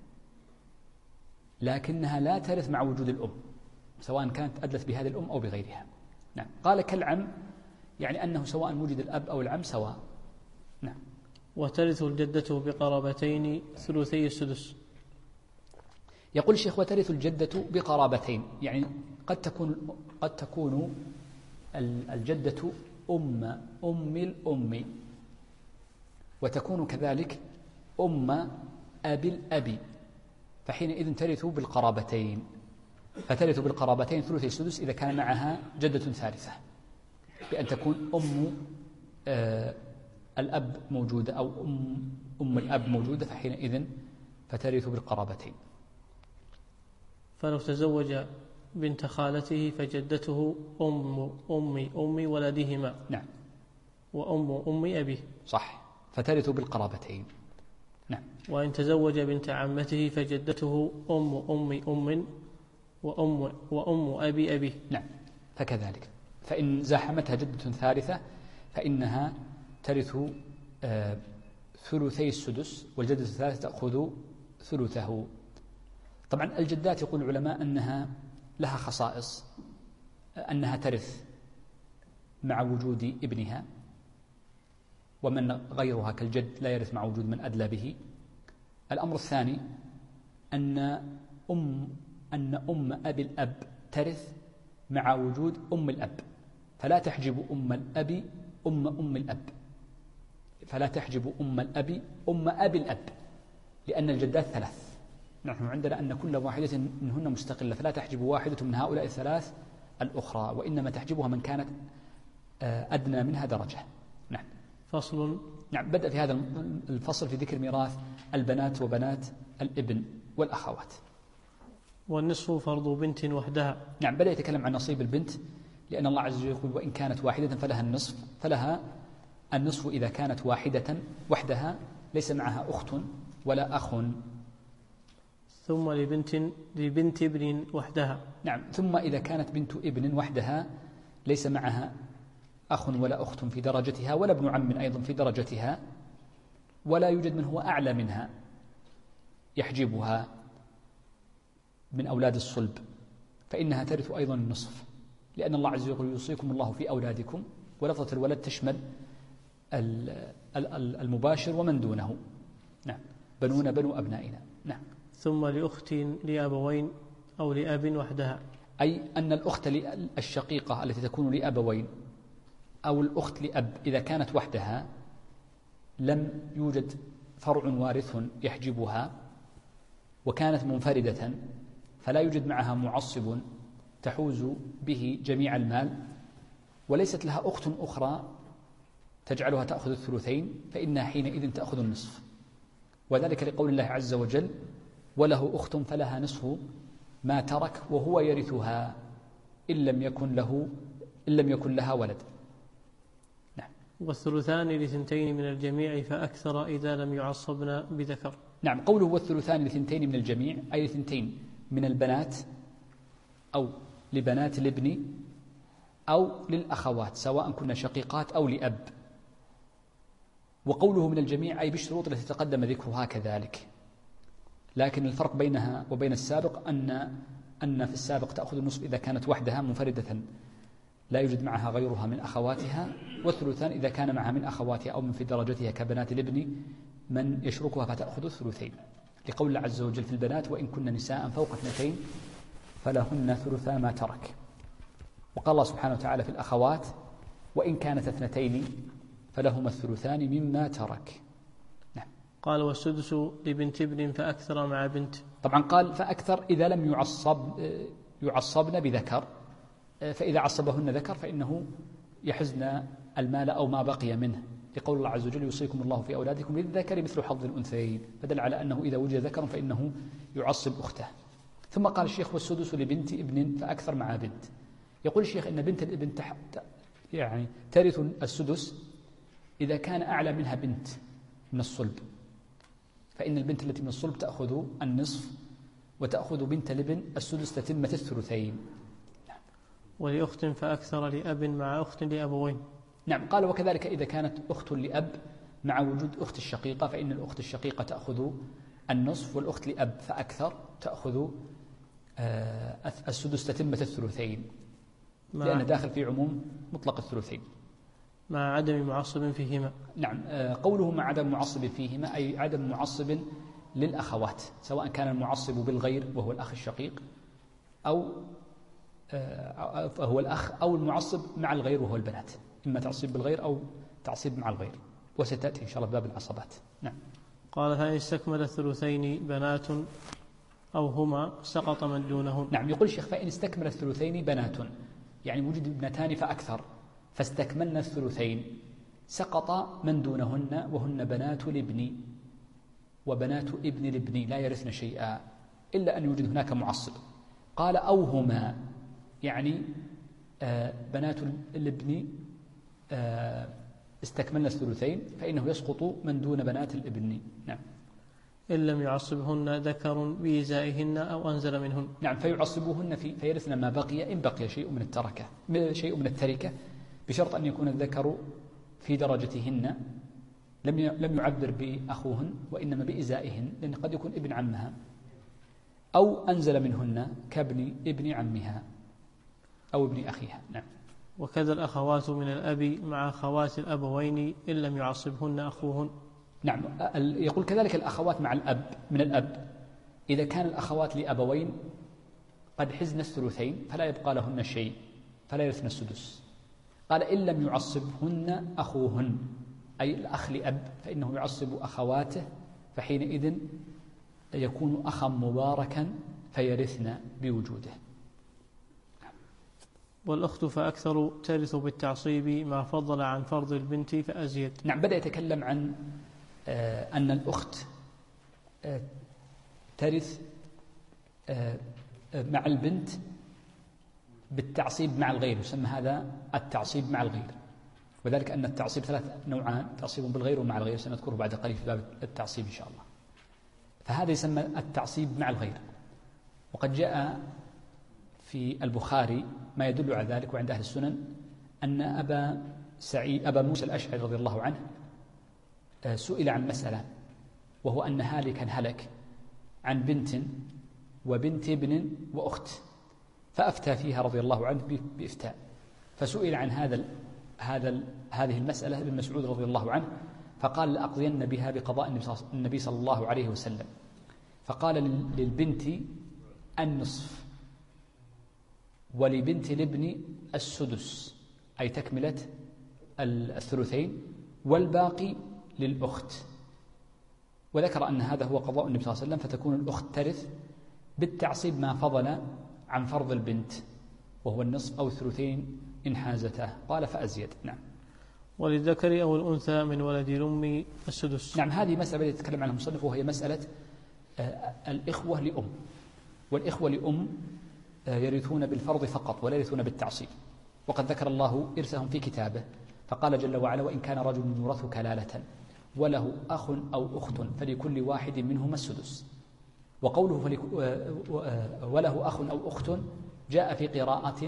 لكنها لا ترث مع وجود الأم سواء كانت أدلت بهذه الأم أو بغيرها. نعم. قال كالعم يعني أنه سواء وجد الأب أو العم سواء. نعم. وترث الجدة بقرابتين ثلثي السدس. يقول الشيخ وترث الجدة بقرابتين، يعني قد تكون الجدة أم الأم، وتكون كذلك أم أبي الأب، فحينئذ ترث بالقرابتين، فترث بالقرابتين ثلثي السدس إذا كان معها جدة ثالثة، بأن تكون أم الأب موجودة أو أم الأب موجودة، فحينئذ فترث بالقرابتين. فلو تزوج بنت خالته فجدته أم ولدهما. نعم. وأم أبيه. صح، فترث بالقرابتين. نعم. وإن تزوج بنت عمته فجدته أم وأم أبي أبيه. نعم، فكذلك. فإن زاحمتها جدة ثالثة فإنها ترث ثلثي السدس، والجدة الثالثة تأخذ ثلثه. طبعا الجدات يقول العلماء أنها لها خصائص، أنها ترث مع وجود ابنها، ومن غيرها كالجد لا يرث مع وجود من أدلى به. الأمر الثاني أن أم أبي الأب ترث مع وجود أم الأب، فلا تحجب أم الأب أم الأب، فلا تحجب أم الأب أم أبي الأب، لأن الجدات 3. نحن عندنا أن كل واحدة منهن مستقلة، فلا تحجب واحدة من هؤلاء ال3 الأخرى، وإنما تحجبها من كانت أدنى منها درجة. نعم. فصل. نعم، بدأ في هذا الفصل في ذكر ميراث البنات وبنات الابن والأخوات. والنصف فرض بنت وحدها. نعم، بدأ يتكلم عن نصيب البنت، لأن الله عز وجل يقول وإن كانت واحدة فلها النصف، فلها النصف إذا كانت واحدة وحدها ليس معها أخت ولا أخ. ثم لبنت ابن وحدها. نعم، ثم إذا كانت بنت ابن وحدها ليس معها أخ ولا أخت في درجتها، ولا ابن عم أيضا في درجتها، ولا يوجد من هو أعلى منها يحجبها من أولاد الصلب، فإنها ترث أيضا النصف، لأن الله عز وجل يوصيكم الله في أولادكم، ولفظة الولد تشمل المباشر ومن دونه. نعم، بنون بنو أبنائنا. نعم. ثم لأخت لأبوين أو لأب وحدها، أي أن الأخت الشقيقة التي تكون لأبوين أو الأخت لأب إذا كانت وحدها لم يوجد فرع وارث يحجبها وكانت منفردة، فلا يوجد معها معصب تحوز به جميع المال، وليست لها أخت أخرى تجعلها تأخذ الثلثين، فإنها حينئذ تأخذ النصف، وذلك لقول الله عز وجل وله أخت فلها نصف ما ترك وهو يرثها إن لم يكن لها ولد. نعم. والثلثان لثنتين من الجميع فأكثر إذا لم يعصبن بذكر. نعم، قوله والثلثان لثنتين من الجميع أي لثنتين من البنات أو لبنات الابن أو للأخوات سواء كنا شقيقات أو لأب. وقوله من الجميع أي بالشروط التي تقدم ذكرها كذلك، لكن الفرق بينها وبين السابق أن في السابق تأخذ النصف إذا كانت وحدها منفردة لا يوجد معها غيرها من أخواتها، والثلثان إذا كان معها من أخواتها أو من في درجتها كبنات الابن من يشركها فتأخذ الثلثين، لقول الله عز وجل في البنات وإن كن نساء فوق 2 فلهن ثلثا ما ترك. وقال الله سبحانه وتعالى في الأخوات وإن كانت 2 فلهما الثلثان مما ترك. نعم. قال والسدس لبنت ابن فأكثر مع بنت. طبعا قال فأكثر إذا لم يعصبن بذكر، فإذا عصبهن ذكر فإنه يحزن المال أو ما بقي منه، لقول الله عز وجل يوصيكم الله في أولادكم للذكر مثل حظ الأنثيين، فدل على أنه إذا وجد ذكر فإنه يعصب أخته. ثم قال الشيخ والسدس لبنت ابن فأكثر مع بنت. يقول الشيخ إن بنت الابن يعني ترث السدس إذا كان أعلى منها بنت من الصلب، فإن البنت التي من الصلب تأخذ النصف وتأخذ بنت الابن السدس تتمة الثلثين. ولأخت فأكثر لأب مع أخت لأبوين. نعم. قال وكذلك إذا كانت أخت لأب مع وجود أخت الشقيقة، فإن الأخت الشقيقة تأخذ النصف، والأخت لأب فأكثر تأخذ السدس تتمة الثلثين، لأنه داخل في عموم مطلق الثلثين مع عدم معصب فيهما. نعم. قوله مع عدم معصب فيهما أي عدم معصب للأخوات، سواء كان المعصب بالغير وهو الأخ الشقيق أو هو الأخ، أو المعصب مع الغير وهو البنات، إما تعصيب بالغير أو تعصيب مع الغير، وستأتي إن شاء الله باب العصبات. نعم. قال فإن استكمل الثلثين بنات أو هما سقط من دونهن. نعم. يقول الشيخ فإن استكمل الثلثين بنات، يعني وجد ابنتان فأكثر فاستكملنا الثلثين، سقط من دونهن وهن بنات الابن وبنات ابن الابن لا يرثن شيئا إلا أن يوجد هناك معصب. قال أو هما، يعني بنات الابن استكملنا الثلثين فإنه يسقط من دون بنات الابن. نعم. إن لم يعصبهن ذكر بإزائهن أو أنزل منهن. نعم. فيعصبوهن فيرثن ما بقي إن بقي شيء من التركة بشرط أن يكون الذكر في درجتهن، لم يعبر بأخوهن وإنما بإزائهن، لأن قد يكون ابن عمها، أو أنزل منهن كابن ابن عمها أو ابن أخيها. نعم. وكذا الأخوات من الأب مع أخوات الأبوين إن لم يعصبهن أخوهن. نعم. يقول كذلك الأخوات مع الأب من الأب إذا كان الأخوات لأبوين قد حزن الثلثين فلا يبقى لهن شيء فلا يرثن السدس. قال إن لم يعصبهن أخوهن أي الأخ لأب فإنه يعصب أخواته، فحينئذ يكون أخا مباركا فيرثن بوجوده. والأخت فأكثر ترث بالتعصيب ما فضل عن فرض البنت فأزيد. نعم. بدأ يتكلم عن أن الأخت ترث مع البنت بالتعصيب مع الغير، يسمى هذا التعصيب مع الغير، وذلك أن التعصيب 3 نوعان، تعصيب بالغير ومع الغير، سنذكره بعد قليل في باب التعصيب إن شاء الله. فهذا يسمى التعصيب مع الغير، وقد جاء في البخاري ما يدل على ذلك وعند أهل السنن أن أبا موسى الأشعري رضي الله عنه سئل عن مسألة، وهو أن هالكا هلك عن بنت وبنت ابن وأخت، فأفتى فيها رضي الله عنه بإفتاء، فسئل عن هذه المسألة ابن مسعود رضي الله عنه، فقال لأقضين بها بقضاء النبي صلى الله عليه وسلم، فقال للبنت النصف ولبنت الابن السدس أي تكملة الثلثين، والباقي للأخت، وذكر أن هذا هو قضاء النبي صلى الله عليه وسلم، فتكون الأخت ترث بالتعصيب ما فضل عن فرض البنت وهو النصف أو الثلثين إن حازته. قال فأزيد. نعم. وللذكر أو الأنثى من ولد الأم السدس. نعم. هذه مسألة يتكلم عنها المصنف، وهي مسألة الإخوة لأم، والإخوة لأم يرثون بالفرض فقط ولا يرثون بالتعصيب، وقد ذكر الله إرثهم في كتابه، فقال جل وعلا وإن كان رجل يورث كلالة وله أخ أو أخت فلكل واحد منهما السدس. وقوله وله أخ أو أخت جاء في قراءة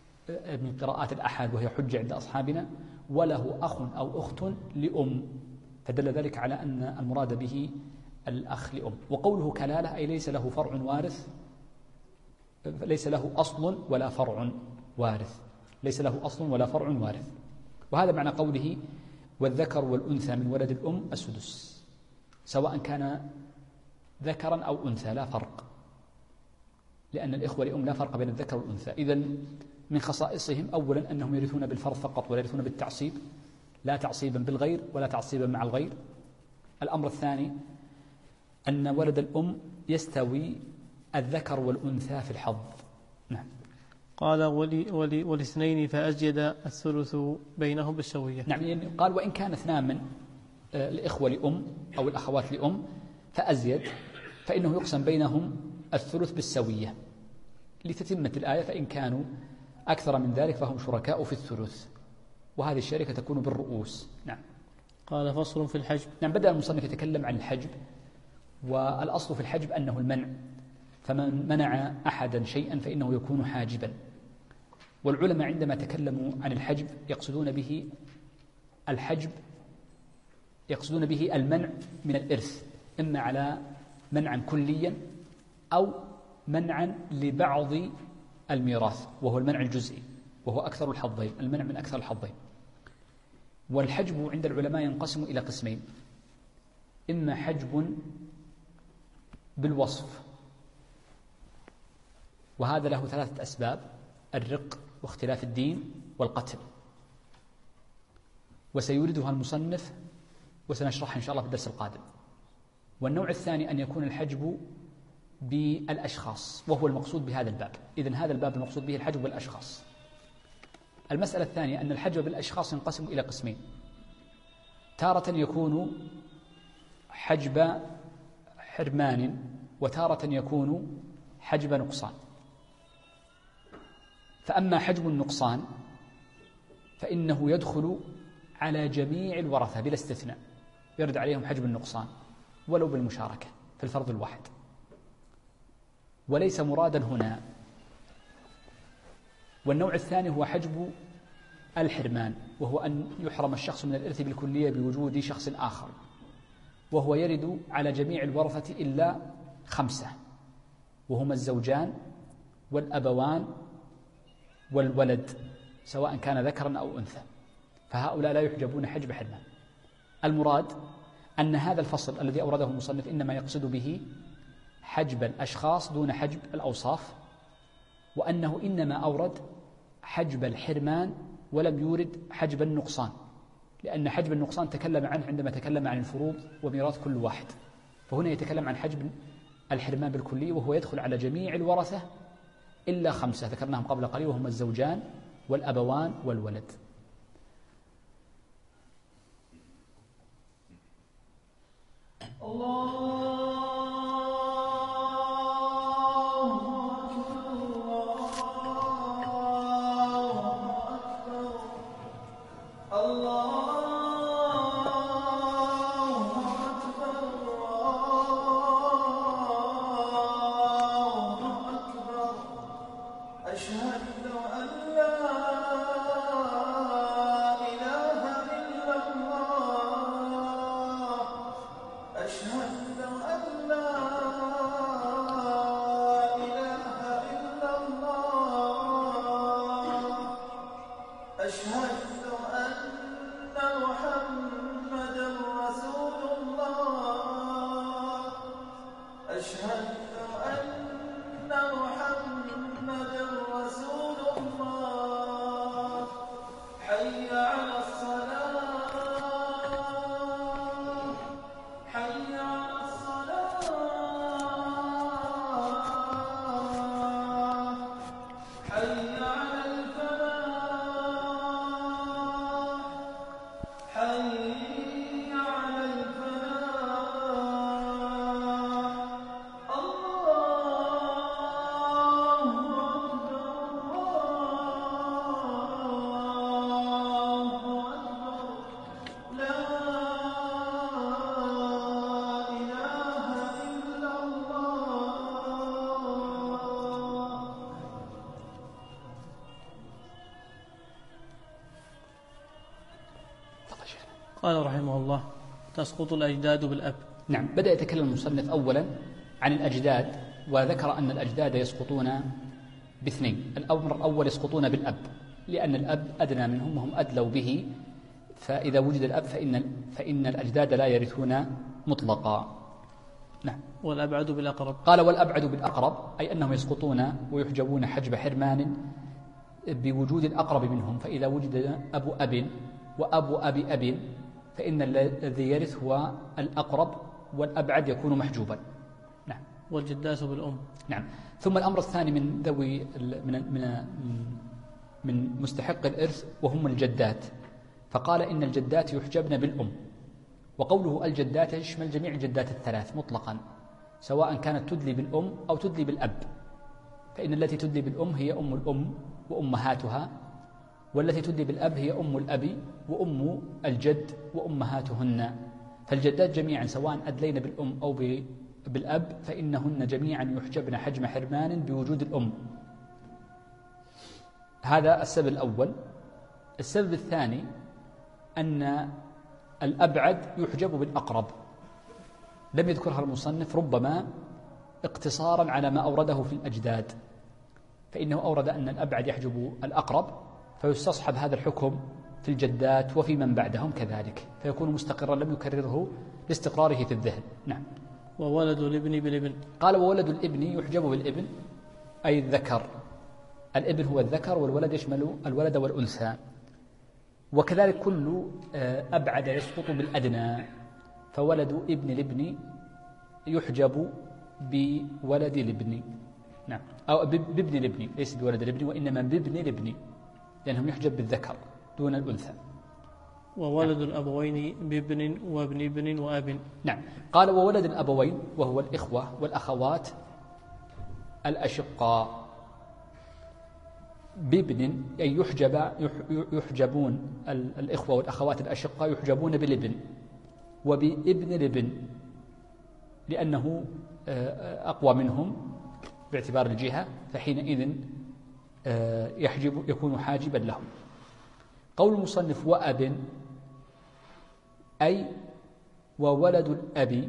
من قراءات الأحاد وهي حجة عند أصحابنا، وله أخ أو أخت لأم، فدل ذلك على أن المراد به الأخ لأم. وقوله كلالة أي ليس له فرع وارث، ليس له أصل ولا فرع وارث، ليس له أصل ولا فرع وارث. وهذا معنى قوله والذكر والأنثى من ولد الأم السدس، سواء كان ذكرا أو أنثى لا فرق، لأن الإخوة لأم لا فرق بين الذكر والأنثى. إذن من خصائصهم أولا أنهم يرثون بالفرض فقط ولا يرثون بالتعصيب، لا تعصيبا بالغير ولا تعصيبا مع الغير. الأمر الثاني أن ولد الأم يستوي الذكر والأنثى في الحظ. نعم. قال والاثنين فأزيد الثلث بينهم بالسوية. نعم، يعني قال وإن كان اثنان من الإخوة لأم أو الأخوات لأم فأزيد فإنه يقسم بينهم الثلث بالسوية لتتمة الآية، فإن كانوا أكثر من ذلك فهم شركاء في الثلث، وهذه الشركة تكون بالرؤوس. نعم. قال فصل في الحجب. نعم، بدأ المصنف يتكلم عن الحجب، والأصل في الحجب أنه المنع، فمن منع أحدا شيئا فإنه يكون حاجبا. والعلماء عندما تكلموا عن الحجب يقصدون به الحجب، يقصدون به المنع من الإرث، إما على منعا كليا أو منعا لبعض الميراث، وهو المنع الجزئي، وهو أكثر الحظين، المنع من أكثر الحظين. والحجب عند العلماء ينقسم إلى قسمين: إما حجب بالوصف، وهذا له ثلاثة أسباب: الرق واختلاف الدين والقتل، وسيوردها المصنف وسنشرحها إن شاء الله في الدرس القادم. والنوع الثاني أن يكون الحجب بالأشخاص، وهو المقصود بهذا الباب. إذن هذا الباب المقصود به الحجب بالأشخاص. المسألة الثانية أن الحجب بالأشخاص ينقسم إلى قسمين: تارة يكون حجب حرمان، وتارة يكون حجب نقصان. فأما حجب النقصان فإنه يدخل على جميع الورثة بلا استثناء، يرد عليهم حجب النقصان ولو بالمشاركة في الفرض الواحد. وليس مرادا هنا. والنوع الثاني هو حجب الحرمان، وهو أن يحرم الشخص من الإرث بالكلية بوجود شخص آخر، وهو يرد على جميع الورثة إلا 5، وهما الزوجان والأبوان والولد، سواء كان ذكرا أو أنثى، فهؤلاء لا يحجبون حجب حرمان. المراد أن هذا الفصل الذي أورده المصنف إنما يقصد به حجب الأشخاص دون حجب الأوصاف، وأنه إنما أورد حجب الحرمان ولم يورد حجب النقصان، لأن حجب النقصان تكلم عنه عندما تكلم عن الفروض وميراث كل واحد، فهنا يتكلم عن حجب الحرمان بالكلي، وهو يدخل على جميع الورثة إلا 5 ذكرناهم قبل قليل، وهم الزوجان والأبوان والولد. قال رحمه الله: تسقط الأجداد بالأب. نعم. بدأ يتكلم المصنف أولا عن الأجداد، وذكر أن الأجداد يسقطون باثنين. الأمر الأول يسقطون بالأب، لأن الأب أدنى منهم وهم أدلوا به، فإذا وجد الأب فإن الأجداد لا يرثون مطلقا. نعم. والأبعد بالأقرب. قال والأبعد بالأقرب، أي أنهم يسقطون ويحجبون حجب حرمان بوجود الأقرب منهم، فإذا وجد أبو أب وأبو أبي أب فإن الذي يرث هو الأقرب، والأبعد يكون محجوبا. نعم. والجدات بالأم. نعم. ثم الأمر الثاني من ذوي من مستحق الإرث وهم الجدات، فقال إن الجدات يحجبن بالأم. وقوله الجدات يشمل جميع الجدات الثلاث مطلقا، سواء كانت تدلي بالأم أو تدلي بالأب، فإن التي تدلي بالأم هي أم الأم وأمهاتها، والتي تدلي بالأب هي أم الأب وأم الجد وأمهاتهن. فالجدات جميعا سواء أدلين بالأم أو بالأب فإنهن جميعا يحجبن حجم حرمان بوجود الأم. هذا السبب الأول. السبب الثاني أن الأبعد يحجب بالأقرب، لم يذكرها المصنف ربما اقتصارا على ما أورده في الأجداد، فإنه أورد أن الأبعد يحجب الأقرب، فيستصحب هذا الحكم في الجدات وفي من بعدهم كذلك، فيكون مستقرا لم يكرره لاستقراره في الذهن. نعم. وولد الابن بالابن. قال وولد الابن يحجب بالابن، أي الذكر. الابن هو الذكر، والولد يشمل الولد والأنثى. وكذلك كل أبعد يسقط بالأدنى، فولد ابن الابن يحجب بولد الابن. نعم. أو بابن الابن، ليس بولد الابن وإنما بابن الابن، لأنهم يحجب بالذكر دون الأنثى. وولد الأبوين بابن وابن ابن وأب. نعم. قال وولد الأبوين وهو الإخوة والأخوات الأشقاء بابن، أي يحجبون الإخوة والأخوات الأشقاء يحجبون بالابن وبابن الابن، لأنه أقوى منهم باعتبار الجهة، فحينئذ يكون حاجبا لهم. قول المصنف وأب، أي وولد الأب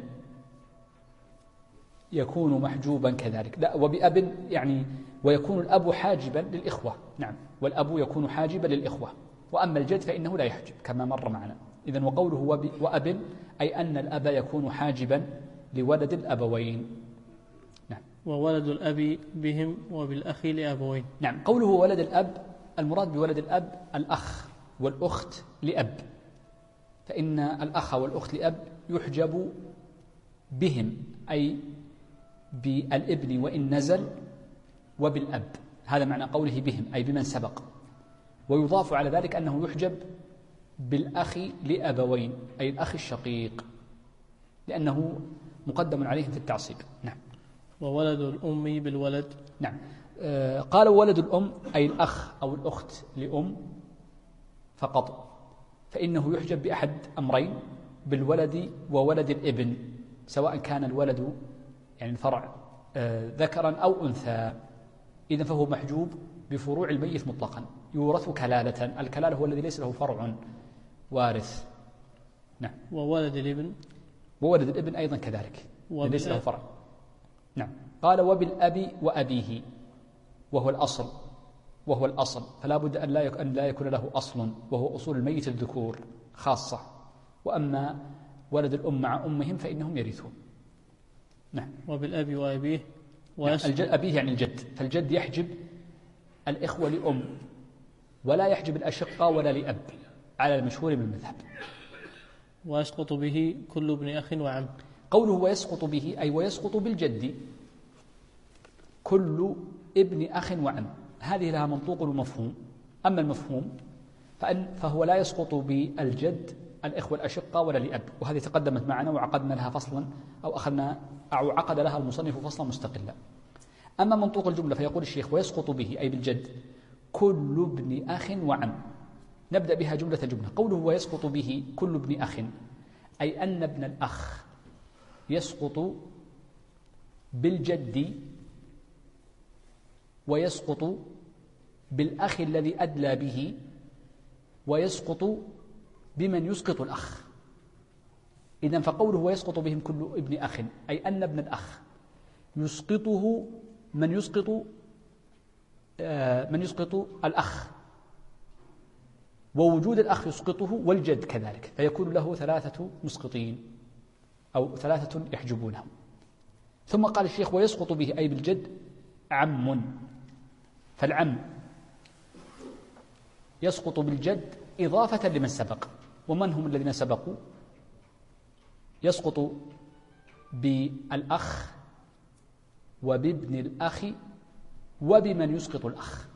يكون محجوبا كذلك. لا، وبأب يعني ويكون الأب حاجبا للإخوة. نعم. والأب يكون حاجبا للإخوة، وأما الجد فإنه لا يحجب كما مر معنا. إذن وقوله وأب أي أن الأب يكون حاجبا لولد الأبوين. نعم. وولد الأب بهم وبالأخ لأبوين. نعم. قوله ولد الأب، المراد بولد الأب الأخ والأخت لأب، فإن الأخ والأخت لأب يحجب بهم، أي بالابن وإن نزل، وبالأب. هذا معنى قوله بهم، أي بمن سبق. ويضاف على ذلك أنه يحجب بالأخ لأبوين، أي الأخ الشقيق، لأنه مقدم عليهم في التعصيب. نعم. وولد الأم بالولد. نعم. قال ولد الأم أي الأخ أو الأخت لأم فقط، فإنه يحجب بأحد أمرين، بالولد وولد الابن، سواء كان الولد يعني الفرع ذكرا أو أنثى، إذن فهو محجوب بفروع الميت مطلقا، يورث كلالة. الكلالة هو الذي ليس له فرع وارث. نعم. وولد الابن. وولد الابن أيضا كذلك ليس له فرع. نعم. قال وبالأب وأبيه وهو الأصل، فلا بد أن لا يكون له أصل، وهو أصول الميت الذكور خاصة، وأما ولد الأم مع أمهم فإنهم يرثون. نعم. وبالأب وأبيه أبيه يعني الجد، فالجد يحجب الإخوة لأم ولا يحجب الأشقاء ولا لأب على المشهور من المذهب. ويسقط به كل ابن أخ وعم. قوله ويسقط به أي ويسقط بالجد كل ابن أخ وعم، هذه لها منطوق ومفهوم. أما المفهوم فهو لا يسقط بالجد الإخوة الأشقاء ولا لأب، وهذه تقدمت معنا وعقدنا لها فصلا أو عقد لها المصنف فصلا مستقلا. أما منطوق الجملة فيقول الشيخ ويسقط به أي بالجد كل ابن أخ وعم. نبدأ بها جملة. قوله ويسقط به كل ابن أخ أي أن ابن الأخ يسقط بالجد ويسقط بالأخ الذي أدلى به ويسقط بمن يسقط الأخ. إذن فقوله ويسقط بهم كل ابن أخ أي أن ابن الأخ يسقطه من يسقط الأخ، ووجود الأخ يسقطه والجد كذلك، فيكون له 3 مسقطين أو 3 يحجبونه. ثم قال الشيخ ويسقط به أي بالجد عم، فالعم يسقط بالجد إضافة لمن سبق. ومن هم الذين سبقوا؟ يسقط بالأخ وبابن الأخ وبمن يسقط الأخ،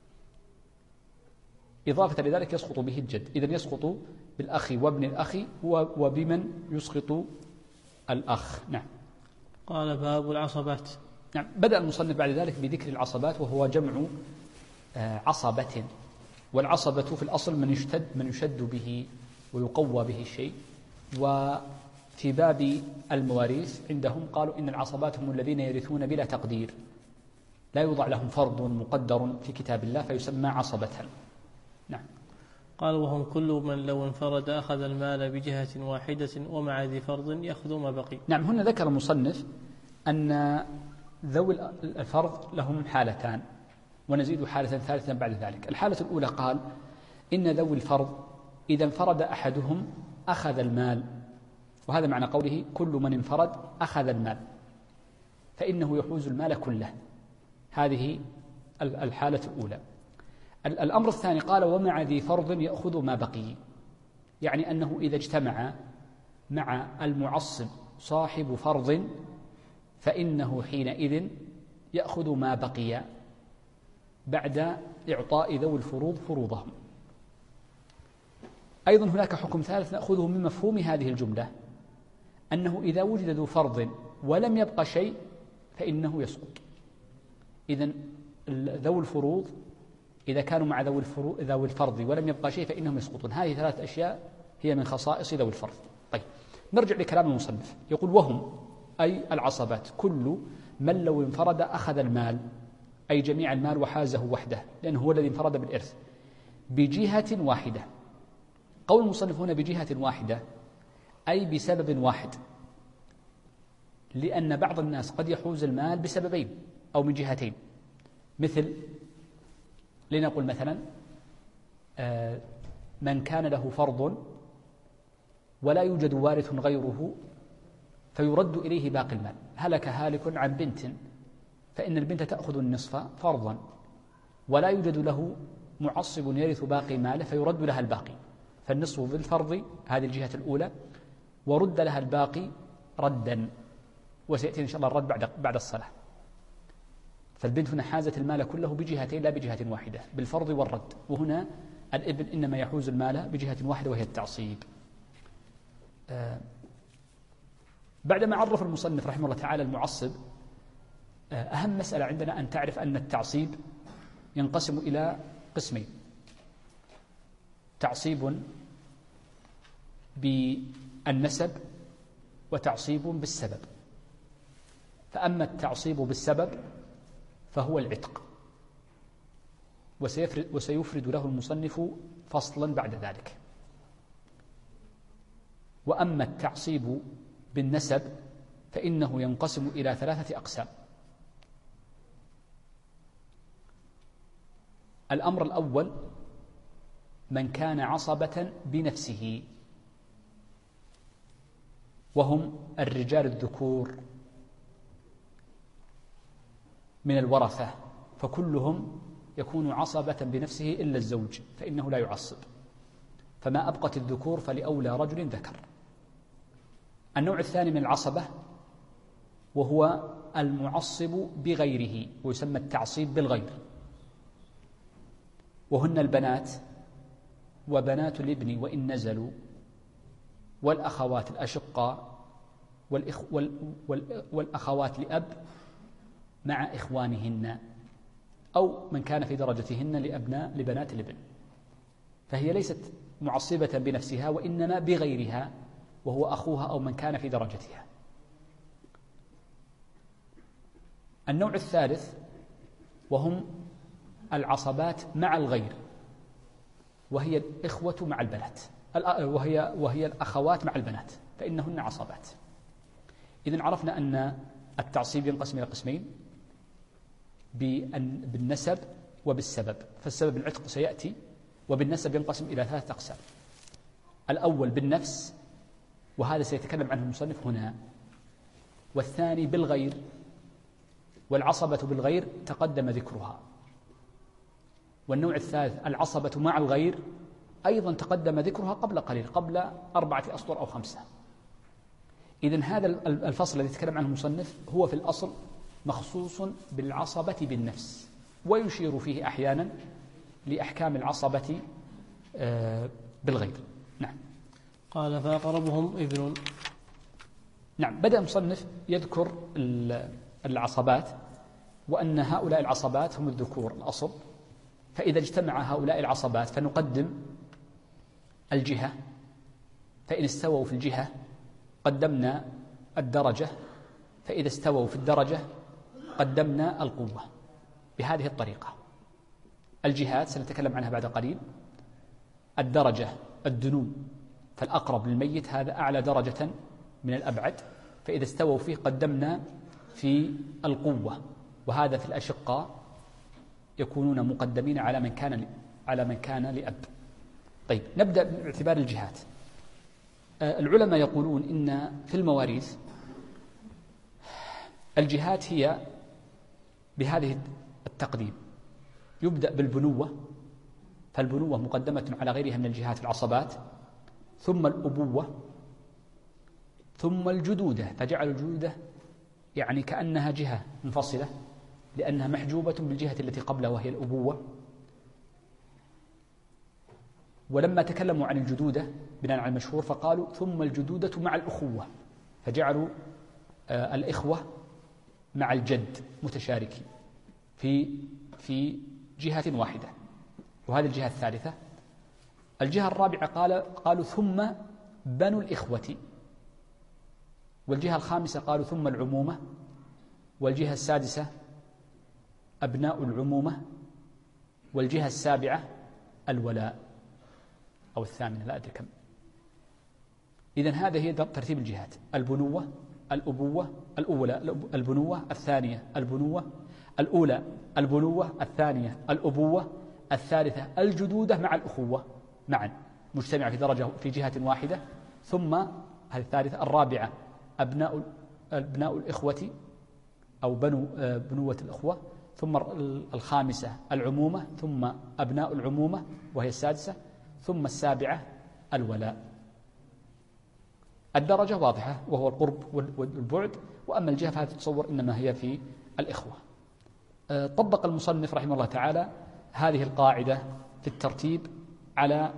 إضافة لذلك يسقط به الجد. إذن يسقط بالأخ وابن الأخ وبمن يسقط الأخ. نعم. قال باب العصبات. نعم. بدأ المصنف بعد ذلك بذكر العصبات، وهو جمع عصبة، والعصبة في الأصل من يشد به ويقوى به الشيء. وفي باب المواريث عندهم قالوا إن العصبات هم الذين يرثون بلا تقدير، لا يوضع لهم فرض مقدر في كتاب الله فيسمى عصبة. نعم. قال وهم كل من لو انفرد أخذ المال بجهة واحدة ومع ذي فرض يأخذ ما بقي. نعم. هنا ذكر المصنف أن ذوي الفرض لهم حالتان، ونزيد حالة ثالثة بعد ذلك. الحالة الأولى قال إن ذوي الفرض إذا انفرد أحدهم أخذ المال، وهذا معنى قوله كل من انفرد أخذ المال، فإنه يحوز المال كله. هذه الحالة الأولى. الأمر الثاني قال ومع ذي فرض يأخذ ما بقي، يعني أنه إذا اجتمع مع المعصب صاحب فرض فإنه حينئذ يأخذ ما بقي بعد إعطاء ذوي الفروض فروضهم. أيضا هناك حكم ثالث نأخذه من مفهوم هذه الجملة، أنه إذا وجد ذو فرض ولم يبقى شيء فإنه يسقط. إذن ذوي الفروض إذا كانوا مع ذوي الفرض ولم يبقى شيء فإنهم يسقطون. هذه 3 أشياء هي من خصائص ذوي الفرض. طيب، نرجع لكلام المصنف. يقول وهم أي العصبات كل من لو انفرد أخذ المال، أي جميع المال وحازه وحده، لأنه هو الذي انفرد بالإرث بجهة واحدة. قول المصنف هنا بجهة واحدة أي بسبب واحد، لأن بعض الناس قد يحوز المال بسببين أو من جهتين. مثل لنقل مثلا من كان له فرض ولا يوجد وارث غيره فيرد إليه باقي المال. هلك هالك عن بنت، فإن البنت تأخذ النصف فرضا، ولا يوجد له معصب يرث باقي ماله فيرد لها الباقي، فالنصف بالفرض، هذه الجهة الأولى، ورد لها الباقي ردا، وسيأتي إن شاء الله الرد بعد الصلاة. فالبنت هنا حازت المال كله بجهتين لا بجهة واحدة، بالفرض والرد. وهنا الابن إنما يحوز المال بجهة واحدة وهي التعصيب. بعدما عرف المصنف رحمه الله تعالى المعصب، أهم مسألة عندنا أن تعرف أن التعصيب ينقسم إلى قسمين: تعصيب بالنسب وتعصيب بالسبب. فأما التعصيب بالسبب فهو العتق، وسيفرد له المصنف فصلا بعد ذلك. وأما التعصيب بالنسب فإنه ينقسم إلى 3 أقسام. الأمر الأول من كان عصبة بنفسه، وهم الرجال الذكور من الورثة، فكلهم يكون عصبة بنفسه إلا الزوج فإنه لا يعصب، فما أبقت الذكور فلأولى رجل ذكر. النوع الثاني من العصبة وهو المعصب بغيره، ويسمى التعصيب بالغير، وهن البنات وبنات الابن وإن نزلوا، والأخوات الأشقاء والأخوات لأب مع إخوانهن، أو من كان في درجتهن لبنات الابن. فهي ليست معصبة بنفسها وإنما بغيرها، وهو أخوها أو من كان في درجتها. النوع الثالث وهم العصبات مع الغير، وهي الإخوة مع البنات، وهي الأخوات مع البنات، فإنهن عصبات. إذن عرفنا أن التعصيب ينقسم إلى قسمين، بالنسب وبالسبب، فالسبب العتق سيأتي، وبالنسب ينقسم إلى 3 أقسام. الأول بالنفس، وهذا سيتكلم عنه المصنف هنا، والثاني بالغير، والعصبة بالغير تقدم ذكرها، والنوع الثالث العصبة مع الغير أيضا تقدم ذكرها قبل قليل، قبل 4 أسطر أو 5. إذن هذا الفصل الذي يتكلم عنه المصنف هو في الأصل مخصوص بالعصبة بالنفس، ويشير فيه أحيانا لأحكام العصبة بالغير. نعم. قال فأقربهم ابن. نعم، بدأ المصنف يذكر العصبات، وأن هؤلاء العصبات هم الذكور الأصل، فإذا اجتمع هؤلاء العصبات فنقدم الجهة، فإن استووا في الجهة قدمنا الدرجة، فإذا استووا في الدرجة قدمنا القوة، بهذه الطريقة. الجهات سنتكلم عنها بعد قليل. الدرجة الدنو، فالأقرب للميت هذا أعلى درجة من الأبعد، فإذا استووا فيه قدمنا في القوة، وهذا في الأشقاء يكونون مقدمين على من كان لأب. طيب، نبدأ باعتبار الجهات. العلماء يقولون إن في المواريث الجهات هي بهذه التقديم: يبدأ بالبنوة، فالبنوة مقدمة على غيرها من الجهات العصبات، ثم الأبوة، ثم الجدودة، فجعل الجدودة يعني كأنها جهة منفصلة، لأنها محجوبة بالجهة التي قبلها وهي الأبوة. ولما تكلموا عن الجدودة بناء على المشهور فقالوا ثم الجدودة مع الأخوة، فجعلوا الإخوة مع الجد متشاركين في جهة واحدة، وهذه الجهة الثالثة. الجهة الرابعة قالوا ثم بنو الإخوة، والجهة الخامسة قالوا ثم العمومة، والجهة السادسة أبناء العمومة، والجهة السابعة الولاء أو الثامنة، لا أدري كم. إذن هذا هي ترتيب الجهات: البنوة، الأبوة الأولى، البنوة الثانية، البنوة الأولى، البنوة الثانية، الأبوة الثالثة، الجدودة مع الأخوة معا مجتمعة في درجة في جهة واحدة، ثم هذه الثالثة الرابعة أبناء الإخوة أو بنوة الأخوة، ثم الخامسة العمومة، ثم أبناء العمومة وهي السادسة، ثم السابعة الولاء. الدرجة واضحة وهو القرب والبعد، وأما الجهة فهذه تتصور إنما هي في الإخوة. طبق المصنف رحمه الله تعالى هذه القاعدة في الترتيب على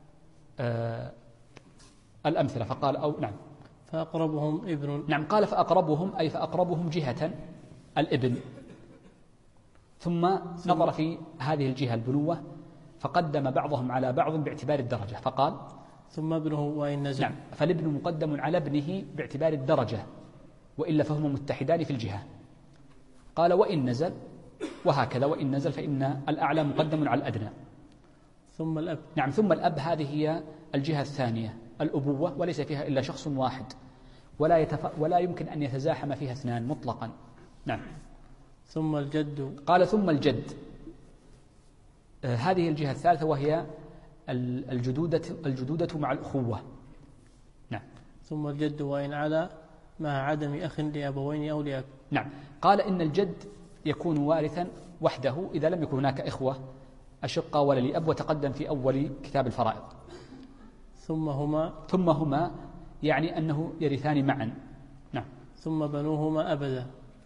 الأمثلة، فقال نعم فأقربهم ابن. نعم، قال فأقربهم أي فأقربهم جهة الابن، ثم نظر في هذه الجهة البنوة فقدم بعضهم على بعض باعتبار الدرجة، فقال ثم ابنه وإن نزل. نعم، فالابن مقدم على ابنه باعتبار الدرجة، وإلا فهما متحدان في الجهة. قال وإن نزل، وهكذا وإن نزل فإن الأعلى مقدم على الأدنى. ثم الأب. نعم، ثم الأب هذه هي الجهة الثانية الأبوة، وليس فيها إلا شخص واحد، ولا يمكن أن يتزاحم فيها اثنان مطلقا. نعم. ثم الجد. قال ثم الجد، هذه الجهة الثالثة وهي الجدودة مع الأخوة. نعم. ثم الجد وإن علا مع عدم أخ لأبوين أو لأب. نعم، قال إن الجد يكون وارثا وحده إذا لم يكن هناك إخوة أشقاء ولا لأب، وتقدم في أول كتاب الفرائض. ثم هما يعني أنه يرثان معا. نعم. ثم بنوهما أبدا.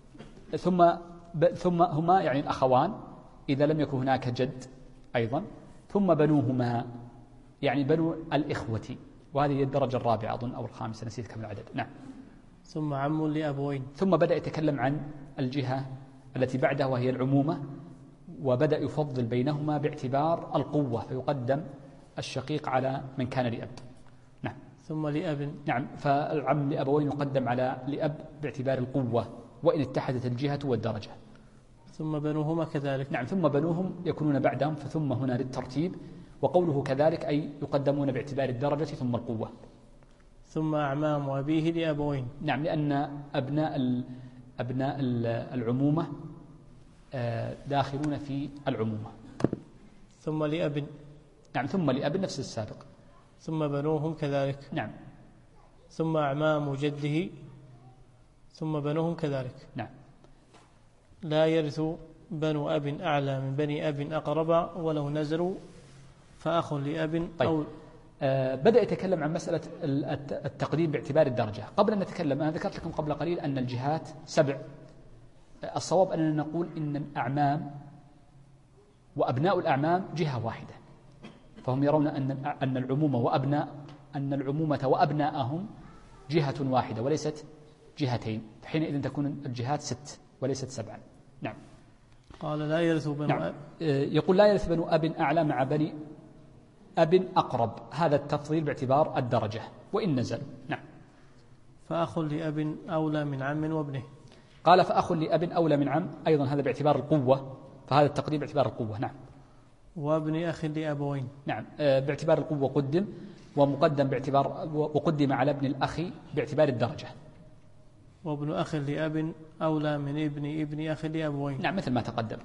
ثم هما يعني الأخوان إذا لم يكن هناك جد أيضا. ثم بنوهما يعني بنو الإخوة، وهذه الدرجة الرابعة أظن أو الخامسة، نسيت كم العدد. نعم. ثم عم لأبوين. ثم بدأ يتكلم عن الجهة التي بعدها وهي العمومة، وبدأ يفضل بينهما باعتبار القوة، فيقدم الشقيق على من كان لأب. نعم. ثم لأب. نعم، فالعم لأبوين يقدم على لأب باعتبار القوة وإن اتحدت الجهة والدرجة. ثم بنوهما كذلك. نعم، ثم بنوهم يكونون بعدهم، فثم هنا للترتيب، وقوله كذلك أي يقدمون باعتبار الدرجة ثم القوة. ثم أعمام أبيه لأبوين. نعم، لأن أبناء العمومة داخلون في العمومة. ثم لأب. نعم، ثم لأب نفس السابق. ثم بنوهم كذلك. نعم. ثم أعمام جده ثم بنوهم كذلك. نعم. لا يرث بنو أب أعلى من بني أب أقرب ولو نزلوا فأخ لأب. طيب. أو بدأ يتكلم عن مسألة التقديم باعتبار الدرجة. قبل أن نتكلم، أنا ذكرت لكم قبل قليل أن الجهات 7. الصواب أننا نقول إن الأعمام وأبناء الأعمام جهة واحدة، فهم يرون أن العمومة وأبناءهم جهة واحدة وليست جهتين، فحينئذ تكون الجهات 6 وليست 7. نعم. قال لا يرث بنو نعم. أب. يقول لا يرث بنو أب أعلى مع بني أب أقرب، هذا التفضيل باعتبار الدرجة وإن نزل. نعم. فأخ لأب أولى من عم وابنه. قال فأخ لأب أولى من عم، أيضا هذا باعتبار القوة، فهذا التقديم باعتبار القوة. نعم. وابن أخ لأبوين. نعم، باعتبار القوة قدم، ومقدم وقدم على ابن الأخ باعتبار الدرجة. وابن أخ لأب أولى من ابن أخ لأبوين. نعم، مثل ما تقدم.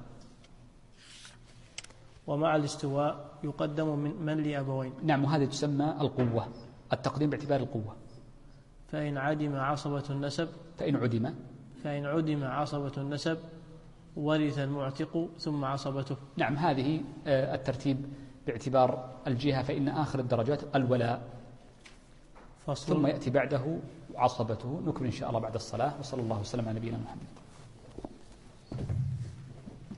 ومع الاستواء يقدم من لأبوين. نعم، وهذه تسمى القوة، التقديم باعتبار القوة. فإن عدم عصبة النسب. فإن عدم عصبة النسب ورث المعتق ثم عصبته. نعم، هذه الترتيب باعتبار الجهة، فإن آخر الدرجات الولاء، ثم يأتي بعده عصبته. نكمل إن شاء الله بعد الصلاة، وصلى الله وسلم على نبينا محمد.